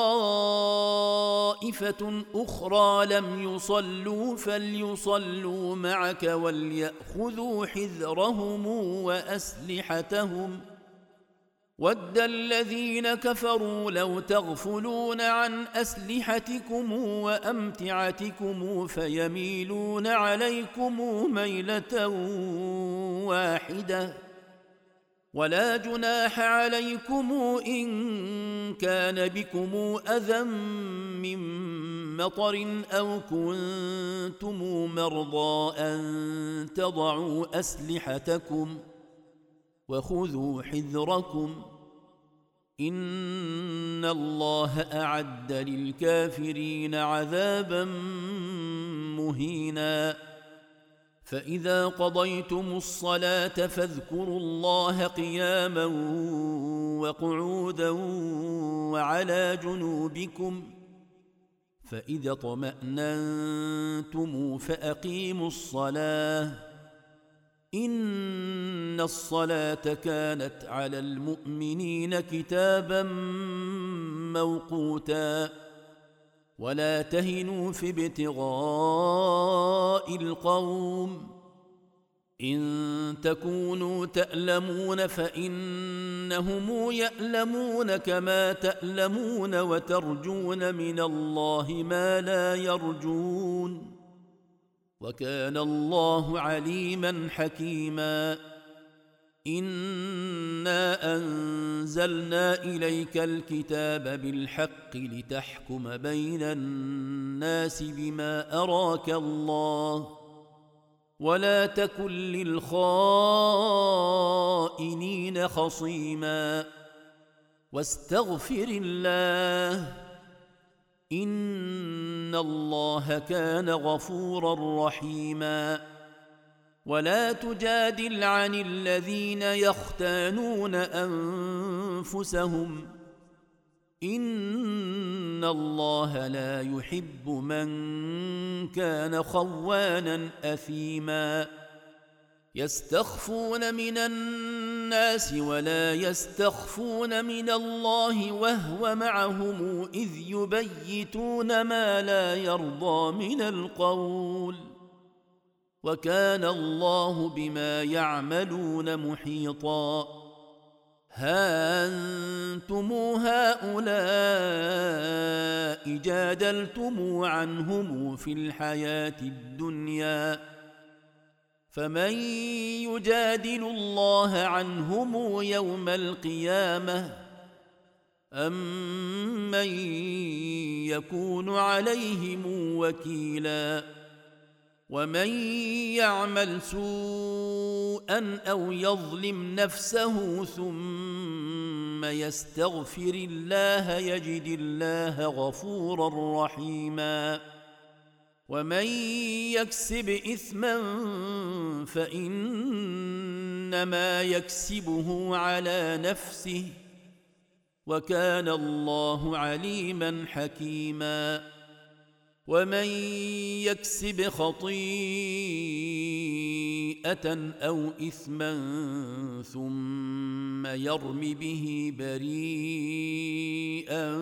طائفة أخرى لم يصلوا فليصلوا معك وليأخذوا حذرهم وأسلحتهم ود الذين كفروا لو تغفلون عن أسلحتكم وأمتعتكم فيميلون عليكم ميلة واحدة ولا جناح عليكم إن كان بكم أذى من مطر أو كنتم مرضى أن تضعوا أسلحتكم وخذوا حذركم إن الله أعد للكافرين عذابا مهينا فإذا قضيتم الصلاة فاذكروا الله قياما وقعودا وعلى جنوبكم فإذا اطمأننتم فأقيموا الصلاة إن الصلاة كانت على المؤمنين كتابا موقوتا ولا تهنوا في ابتغاء القوم إن تكونوا تألمون فإنهم يألمون كما تألمون وترجون من الله ما لا يرجون وكان الله عليما حكيما إنا أنزلنا إليك الكتاب بالحق لتحكم بين الناس بما أراك الله ولا تكن للخائنين خصيما واستغفر الله إن الله كان غفورا رحيما ولا تجادل عن الذين يختانون أنفسهم إن الله لا يحب من كان خوانا أثيما يستخفون من الناس ولا يستخفون من الله وهو معهم إذ يبيتون ما لا يرضى من القول وكان الله بما يعملون محيطا ها أنتم هؤلاء جادلتم عنهم في الحياة الدنيا فمن يجادل الله عنهم يوم القيامة أم من يكون عليهم وكيلا ومن يعمل سوءا أو يظلم نفسه ثم يستغفر الله يجد الله غفورا رحيما ومن يكسب إثما فإنما يكسبه على نفسه وكان الله عليما حكيما ومن يكسب خطيئة أو إثما ثم يرم به بريئا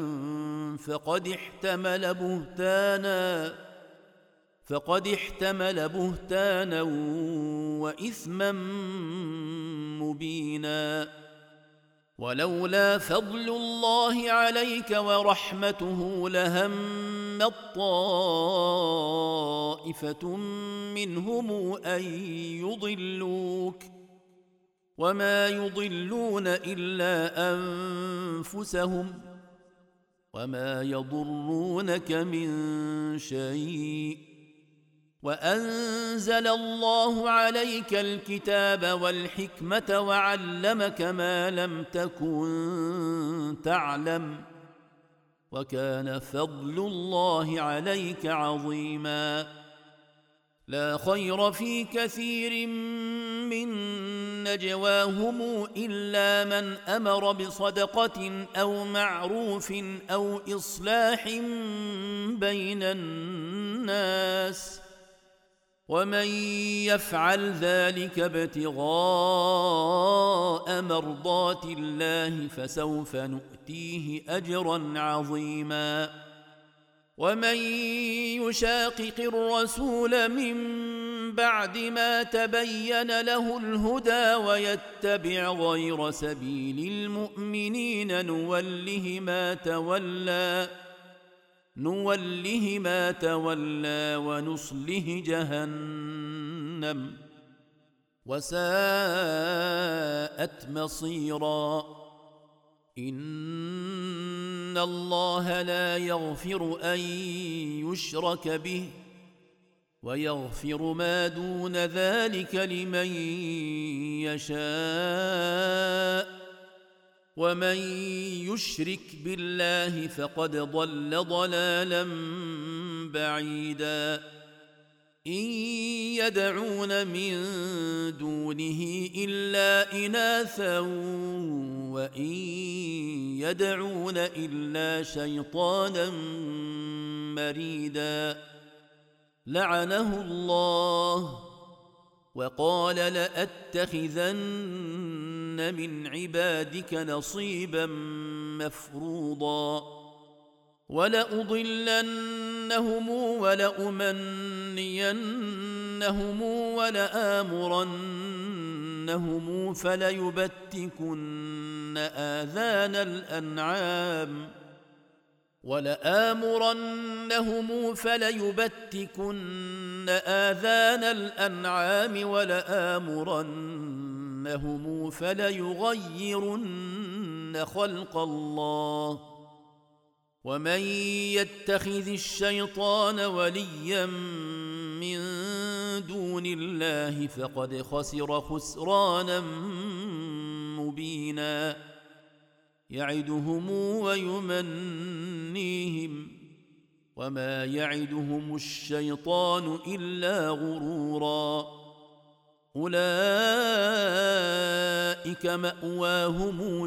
فقد احتمل بهتانا وإثما مبينا ولولا فضل الله عليك ورحمته لهمت طائفة منهم أن يضلوك وما يضلون إلا أنفسهم وما يضرونك من شيء وأنزل الله عليك الكتاب والحكمة وعلمك ما لم تكن تعلم وكان فضل الله عليك عظيما لا خير في كثير من نجواهم إلا من أمر بصدقة أو معروف أو إصلاح بين الناس ومن يفعل ذلك ابتغاء مرضات الله فسوف نؤتيه أجرا عظيما ومن يشاقق الرسول من بعد ما تبين له الهدى ويتبع غير سبيل المؤمنين نوله ما تولى ونصله جهنم وساءت مصيرا إن الله لا يغفر أن يشرك به ويغفر ما دون ذلك لمن يشاء ومن يشرك بالله فقد ضل ضلالا بعيدا إن يدعون من دونه إلا إناثا وإن يدعون إلا شيطانا مريدا لعنه الله وقال لأتخذن من عبادك نصيبا مفروضا ولأضلنهم ولأمنينهم ولآمرنهم فليبتكن آذان الأنعام ولآمرنهم فليغيرن خلق الله ومن يتخذ الشيطان وليا من دون الله فقد خسر خسرانا مبينا يعدهم ويمنيهم وما يعدهم الشيطان إلا غرورا أولئك مأواهم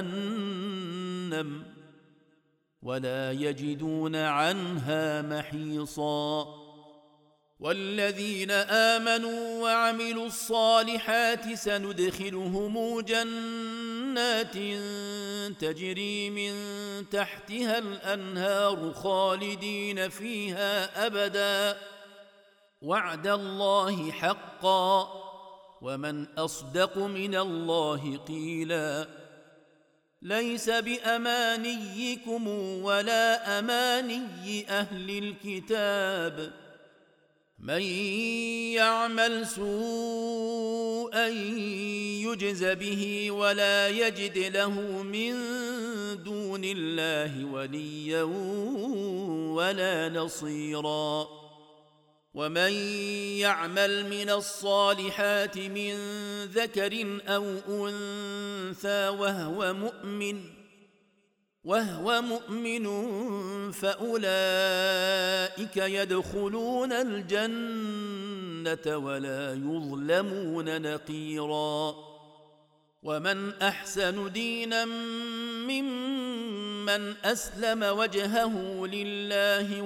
جهنم ولا يجدون عنها محيصا والذين آمنوا وعملوا الصالحات سندخلهم جنات تجري من تحتها الأنهار خالدين فيها أبدا وعد الله حقا ومن أصدق من الله قيلا ليس بأمانيكم ولا أماني أهل الكتاب من يعمل سوءا يجز به ولا يجد له من دون الله وليا ولا نصيرا ومن يعمل من الصالحات من ذكر أو أنثى وهو مؤمن فأولئك يدخلون الجنة ولا يظلمون نقيرا ومن أحسن دينا ممن أسلم وجهه لله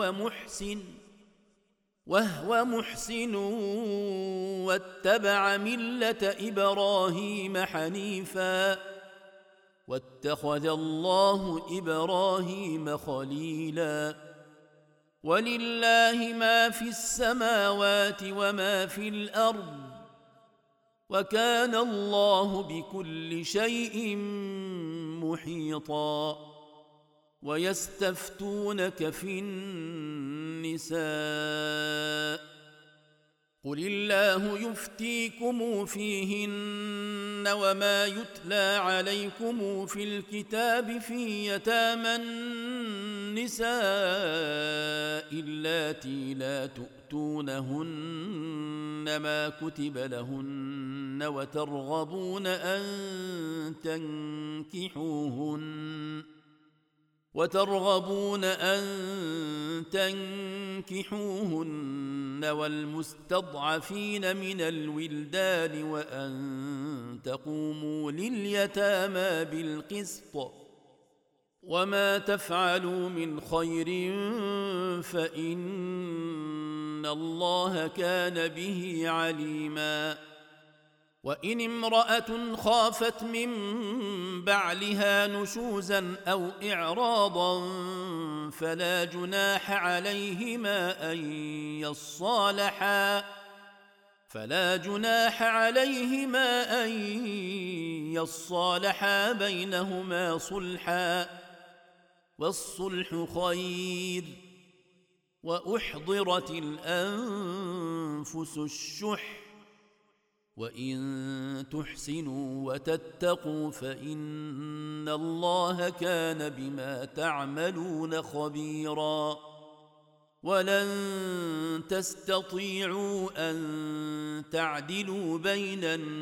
وهو محسن واتبع ملة إبراهيم حنيفا واتخذ الله إبراهيم خليلا ولله ما في السماوات وما في الأرض وكان الله بكل شيء محيطا ويستفتونك في النساء قل الله يفتيكم فيهن وما يتلى عليكم في الكتاب في يتامى النساء اللاتي لا تؤتونهن ما كتب لهن وترغبون أن تنكحوهن والمستضعفين من الولدان وأن تقوموا لليتامى بالقسط وما تفعلوا من خير فإن الله كان به عليما وإن امرأة خافت من بعلها نشوزا أو إعراضا فلا جناح عليهما أن يصالحا بينهما صلحا والصلح خير وأحضرت الأنفس الشح وإن تحسنوا وتتقوا فإن الله كان بما تعملون خبيرا ولن تستطيعوا أن تعدلوا بين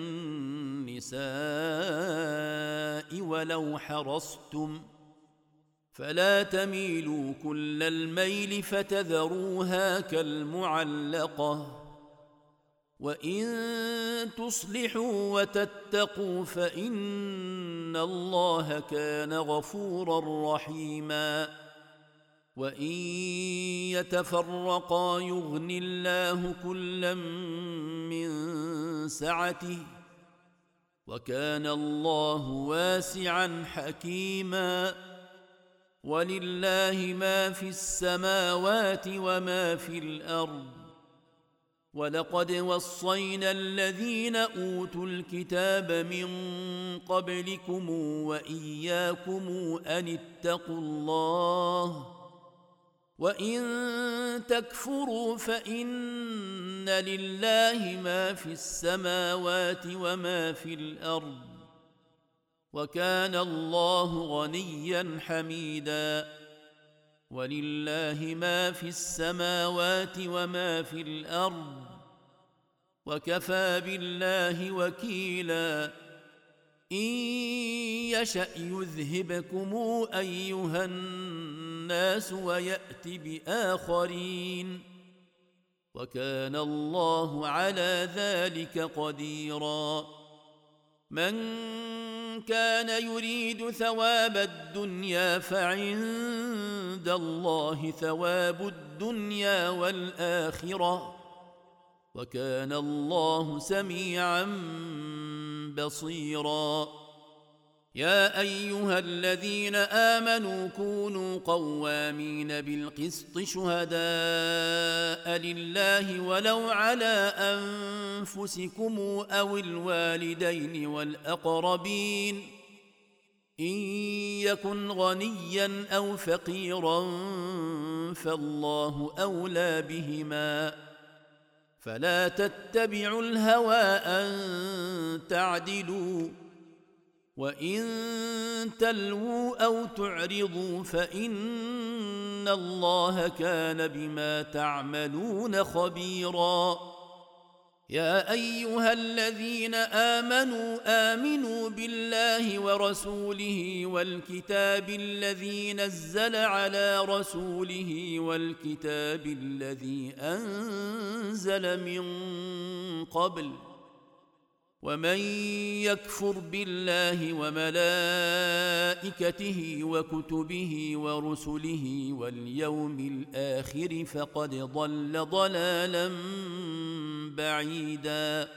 النساء ولو حرصتم فلا تميلوا كل الميل فتذروها كالمعلقة وإن تصلحوا وتتقوا فإن الله كان غفورا رحيما وإن يتفرقا يغن الله كلا من سعته وكان الله واسعا حكيما ولله ما في السماوات وما في الأرض ولقد وصينا الذين أوتوا الكتاب من قبلكم وإياكم أن اتقوا الله وإن تكفروا فإن لله ما في السماوات وما في الأرض وكان الله غنيا حميدا ولله ما في السماوات وما في الأرض وكفى بالله وكيلا إن يشأ يذهبكم أيها الناس ويأت بآخرين وكان الله على ذلك قديرا من كان يريد ثواب الدنيا فعند الله ثواب الدنيا والآخرة وكان الله سميعا بصيرا يا أيها الذين آمنوا كونوا قوامين بالقسط شهداء لله ولو على أنفسكم أو الوالدين والأقربين إن يكن غنيا أو فقيرا فالله أولى بهما فلا تتبعوا الهوى أن تعدلوا وإن تلووا أو تعرضوا فإن الله كان بما تعملون خبيرا يا أيها الذين آمنوا بالله ورسوله والكتاب الذي نزل على رسوله والكتاب الذي أنزل من قبل ومن يكفر بالله وملائكته وكتبه ورسله واليوم الآخر فقد ضل ضلالا بعيدا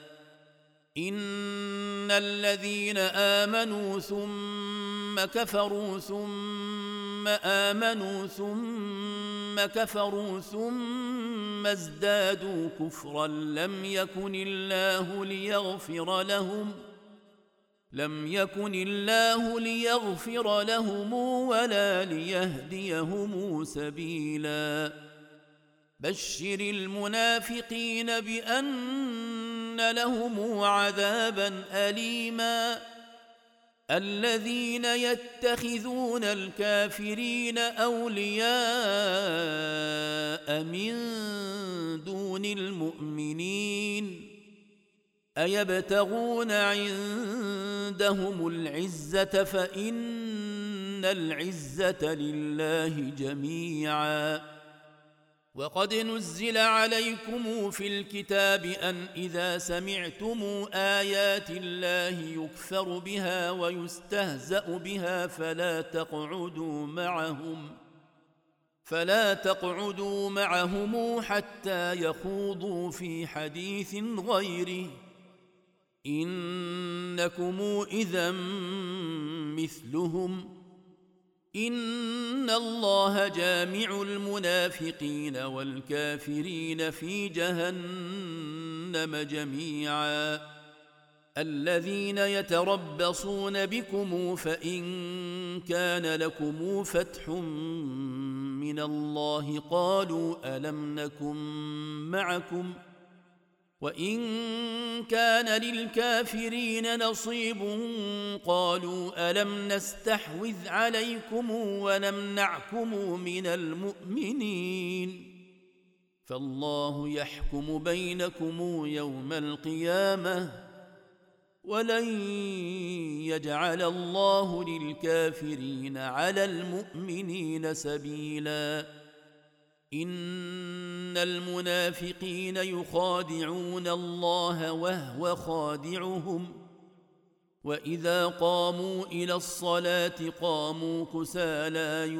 إن الذين آمنوا ثم كفروا ثم آمنوا ثم كفروا ثم ازدادوا كفرا لم يكن الله ليغفر لهم ولا ليهديهم سبيلا بشر المنافقين بأن لهم عذابا أليما الذين يتخذون الكافرين أولياء من دون المؤمنين أيبتغون عندهم العزة فإن العزة لله جميعا وقد نزل عليكم في الكتاب أن إذا سمعتم آيات الله يكفر بها ويستهزأ بها فلا تقعدوا معهم حتى يخوضوا في حديث غيره إنكم إذا مثلهم إن الله جامع المنافقين والكافرين في جهنم جميعا الذين يتربصون بكم فإن كان لكم فتح من الله قالوا ألم نكن معكم وإن كان للكافرين نصيب قالوا ألم نستحوذ عليكم ونمنعكم من المؤمنين فالله يحكم بينكم يوم القيامة ولن يجعل الله للكافرين على المؤمنين سبيلا إن المنافقين يخادعون الله وهو خادعهم وإذا قاموا إلى الصلاة قاموا كسالى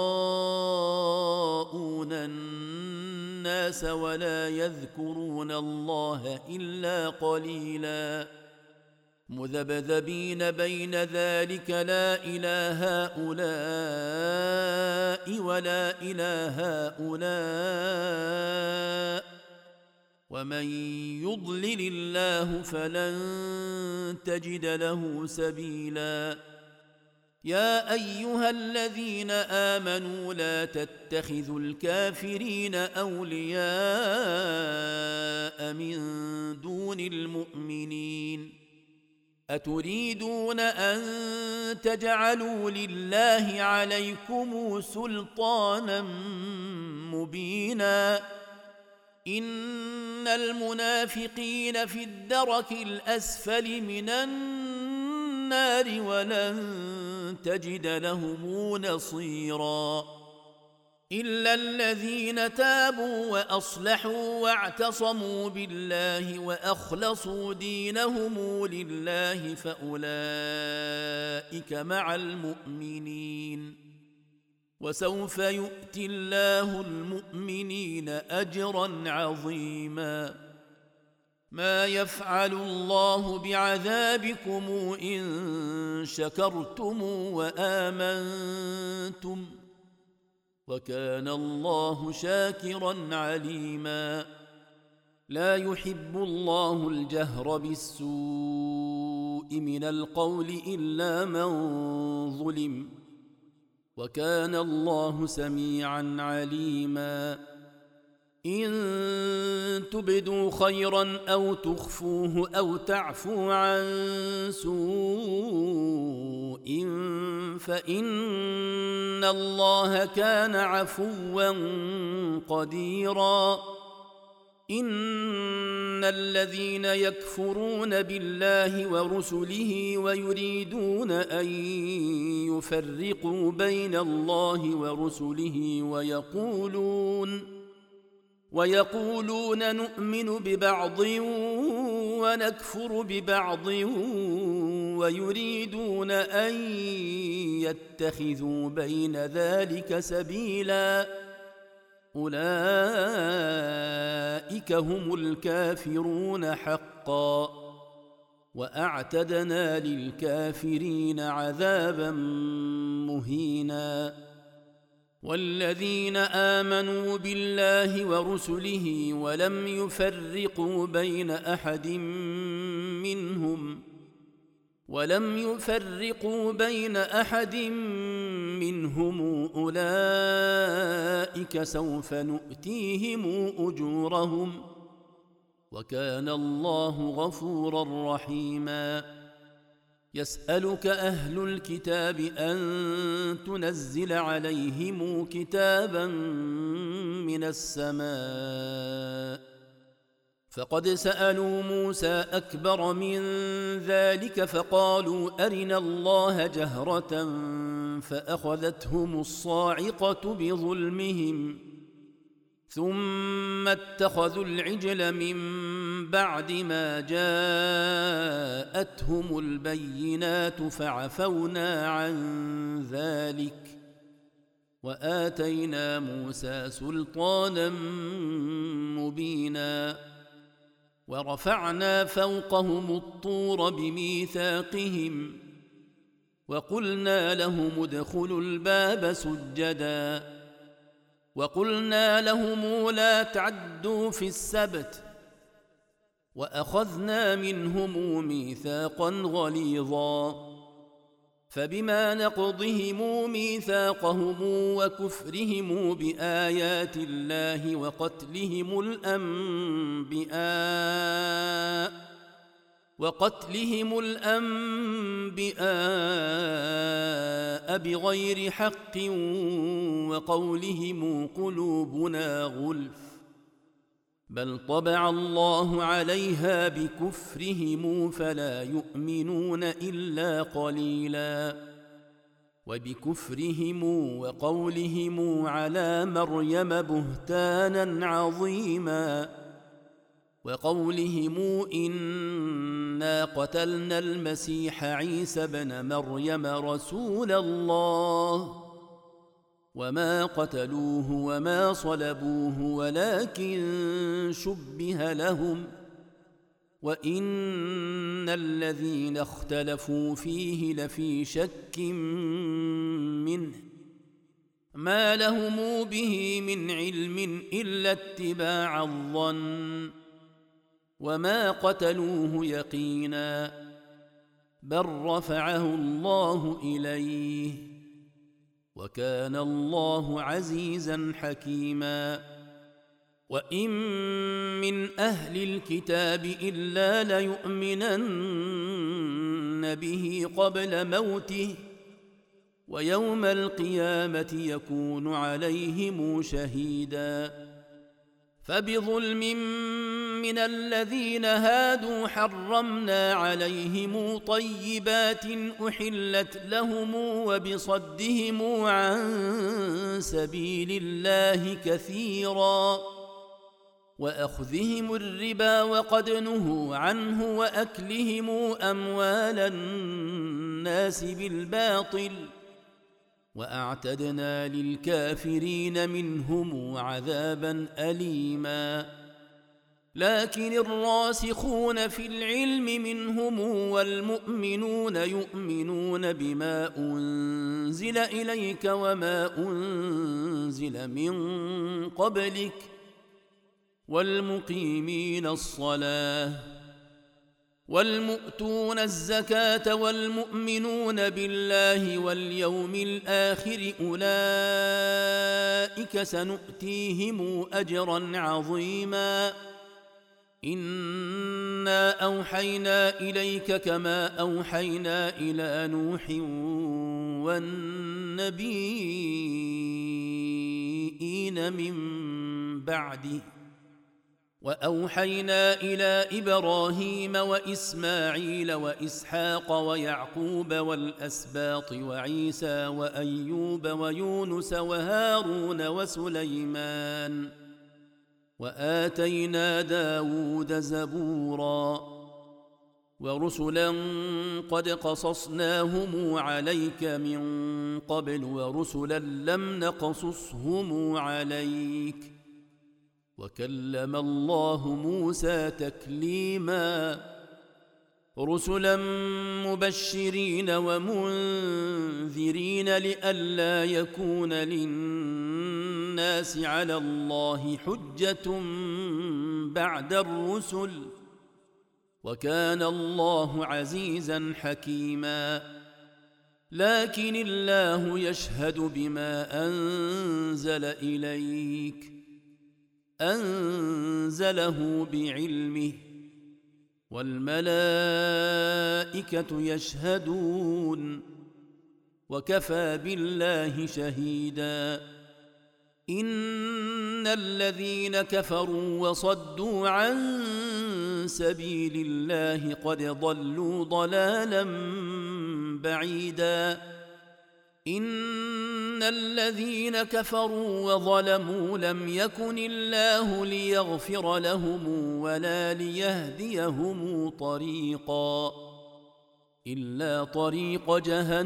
يراءون الناس ولا يذكرون الله إلا قليلا مذبذبين بين ذلك لا إله هؤلاء ولا إله هؤلاء ومن يضلل الله فلن تجد له سبيلا يا أيها الذين آمنوا لا تتخذوا الكافرين أولياء من دون المؤمنين أتريدون أن تجعلوا لله عليكم سلطانا مبينا إن المنافقين في الدرك الأسفل من النار ولن تجد لهم نصيرا إلا الذين تابوا وأصلحوا واعتصموا بالله وأخلصوا دينهم لله فأولئك مع المؤمنين وسوف يؤتي الله المؤمنين أجرا عظيما ما يفعل الله بعذابكم إن شكرتم وآمنتم وكان الله شاكرا عليما لا يحب الله الجهر بالسوء من القول إلا من ظلم وكان الله سميعا عليما إن تبدوا خيرا أو تخفوه أو تعفوا عن سوء فإن الله كان عفوا قديرا إن الذين يكفرون بالله ورسله ويريدون أن يفرقوا بين الله ورسله ويقولون نؤمن ببعض ونكفر ببعض ويريدون أن يتخذوا بين ذلك سبيلا أولئك هم الكافرون حقا وأعتدنا للكافرين عذابا مهينا والذين آمنوا بالله ورسله ولم يفرقوا بين أحد منهم أولئك سوف نؤتيهم أجورهم وكان الله غفورا رحيما يسألك أهل الكتاب أن تنزل عليهم كتابا من السماء فقد سألوا موسى أكبر من ذلك فقالوا أرنا الله جهرة فأخذتهم الصاعقة بظلمهم ثم اتخذوا العجل من بعد ما جاءتهم البينات فعفونا عن ذلك وآتينا موسى سلطانا مبينا ورفعنا فوقهم الطور بميثاقهم وقلنا لهم ادخلوا الباب سجدا وقلنا لهم لا تعدوا في السبت وأخذنا منهم ميثاقا غليظا فبما نقضهم ميثاقهم وكفرهم بآيات الله وقتلهم الأنبياء بغير حق وقولهم قلوبنا غلف بل طبع الله عليها بكفرهم فلا يؤمنون إلا قليلا وبكفرهم وقولهم على مريم بهتانا عظيما وقولهم إنا قتلنا المسيح عيسى بن مريم رسول الله وما قتلوه وما صلبوه ولكن شبه لهم وإن الذين اختلفوا فيه لفي شك منه ما لهم به من علم إلا اتباع الظن وما قتلوه يقينا بل رفعه الله إليه وكان الله عزيزا حكيما وإن من أهل الكتاب إلا ليؤمنن به قبل موته ويوم القيامة يكون عليهم شهيدا فبظلم من الذين هادوا حرمنا عليهم طيبات أحلت لهم وبصدهم عن سبيل الله كثيرا وأخذهم الربا وقد نهوا عنه وأكلهم أموال الناس بالباطل وأعتدنا للكافرين منهم عذابا أليما لكن الراسخون في العلم منهم والمؤمنون يؤمنون بما أنزل إليك وما أنزل من قبلك والمقيمين الصلاة والمؤتون الزكاة والمؤمنون بالله واليوم الآخر أولئك سنؤتيهم أجرا عظيما إنا أوحينا إليك كما أوحينا إلى نوح والنبيين من بعده وأوحينا إلى إبراهيم وإسماعيل وإسحاق ويعقوب والأسباط وعيسى وأيوب ويونس وهارون وسليمان وآتينا داود زبورا ورسلا قد قصصناهم عليك من قبل ورسلا لم نقصصهم عليك وكلم الله موسى تكليما رسلا مبشرين ومنذرين لئلا يكون للناس على الله حجة بعد الرسل وكان الله عزيزا حكيما لكن الله يشهد بما أنزل إليك أنزله بعلمه والملائكة يشهدون وكفى بالله شهيدا إن الذين كفروا وصدوا عن سبيل الله قد ضلوا ضلالا بعيدا إن الذين كفروا وظلموا لم يكن الله ليغفر لهم ولا ليهديهم طريقا إلا طريق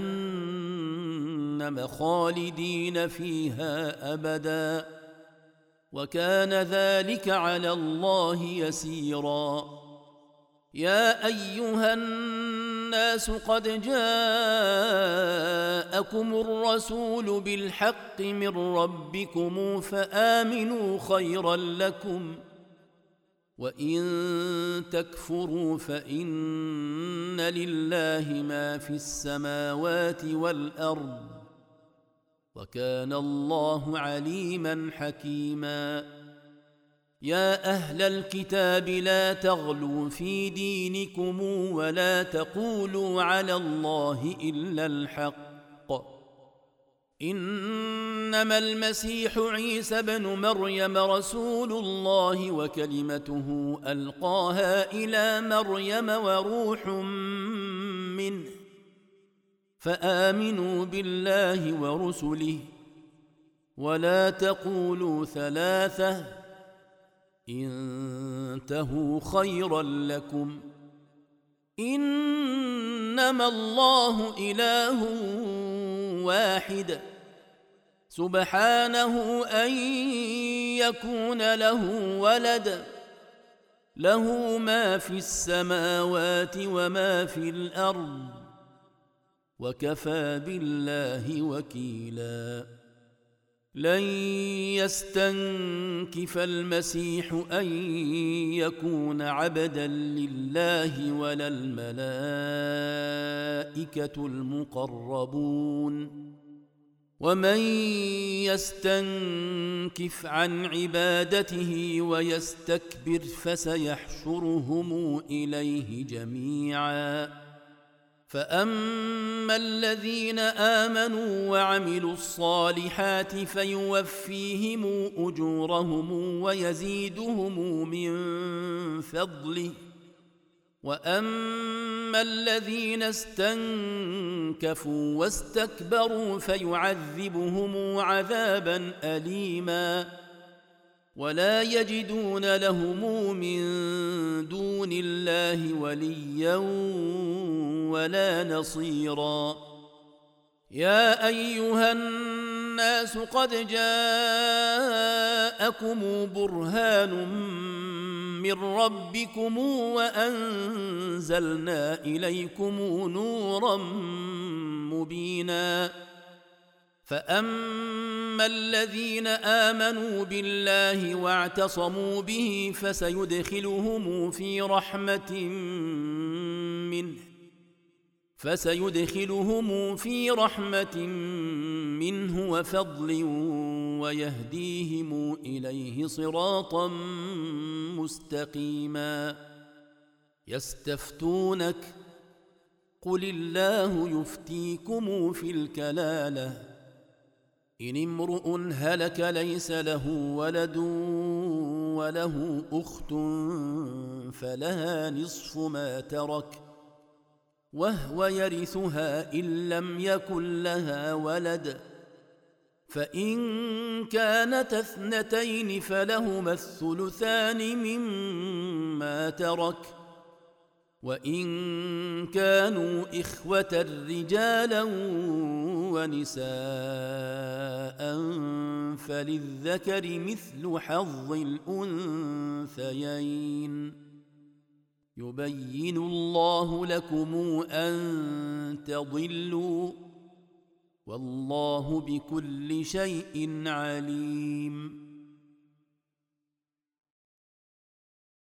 جهنم خالدين فيها أبدا وكان ذلك على الله يسيرا يا أيها الناس قد جاءكم الرسول بالحق من ربكم فآمنوا خيرا لكم وإن تكفروا فإن لله ما في السماوات والأرض وكان الله عليما حكيما يا أهل الكتاب لا تغلوا في دينكم ولا تقولوا على الله إلا الحق إنما المسيح عيسى بن مريم رسول الله وكلمته ألقاها إلى مريم وروح منه فآمنوا بالله ورسله ولا تقولوا ثلاثة انتهوا خيرا لكم إنما الله إله واحد سبحانه أن يكون له ولد له ما في السماوات وما في الأرض وكفى بالله وكيلا لن يستنكف المسيح أن يكون عبدا لله ولا الملائكة المقربون ومن يستنكف عن عبادته ويستكبر فسيحشرهم إليه جميعا فأما الذين آمنوا وعملوا الصالحات فيوفيهم أجورهم ويزيدهم من فضله، وأما الذين استنكفوا واستكبروا فيعذبهم عذابا أليما ولا يجدون لهم من دون الله وليا ولا نصيرا. يا أيها الناس قد جاءكم برهان من ربكم وأنزلنا إليكم نورا مبينا. فأما الذين آمنوا بالله واعتصموا به فسيدخلهم في رحمة منه وفضل ويهديهم إليه صراطا مستقيما. يستفتونك قل الله يفتيكم في الكلالة إن امرؤ هلك ليس له ولد وله أخت فلها نصف ما ترك وهو يرثها إن لم يكن لها ولد، فإن كانت اثنتين فلهما الثلثان مما ترك، وإن كانوا إخوة رجالا ونساء فللذكر مثل حظ الأنثيين. يبين الله لكم أن تضلوا والله بكل شيء عليم.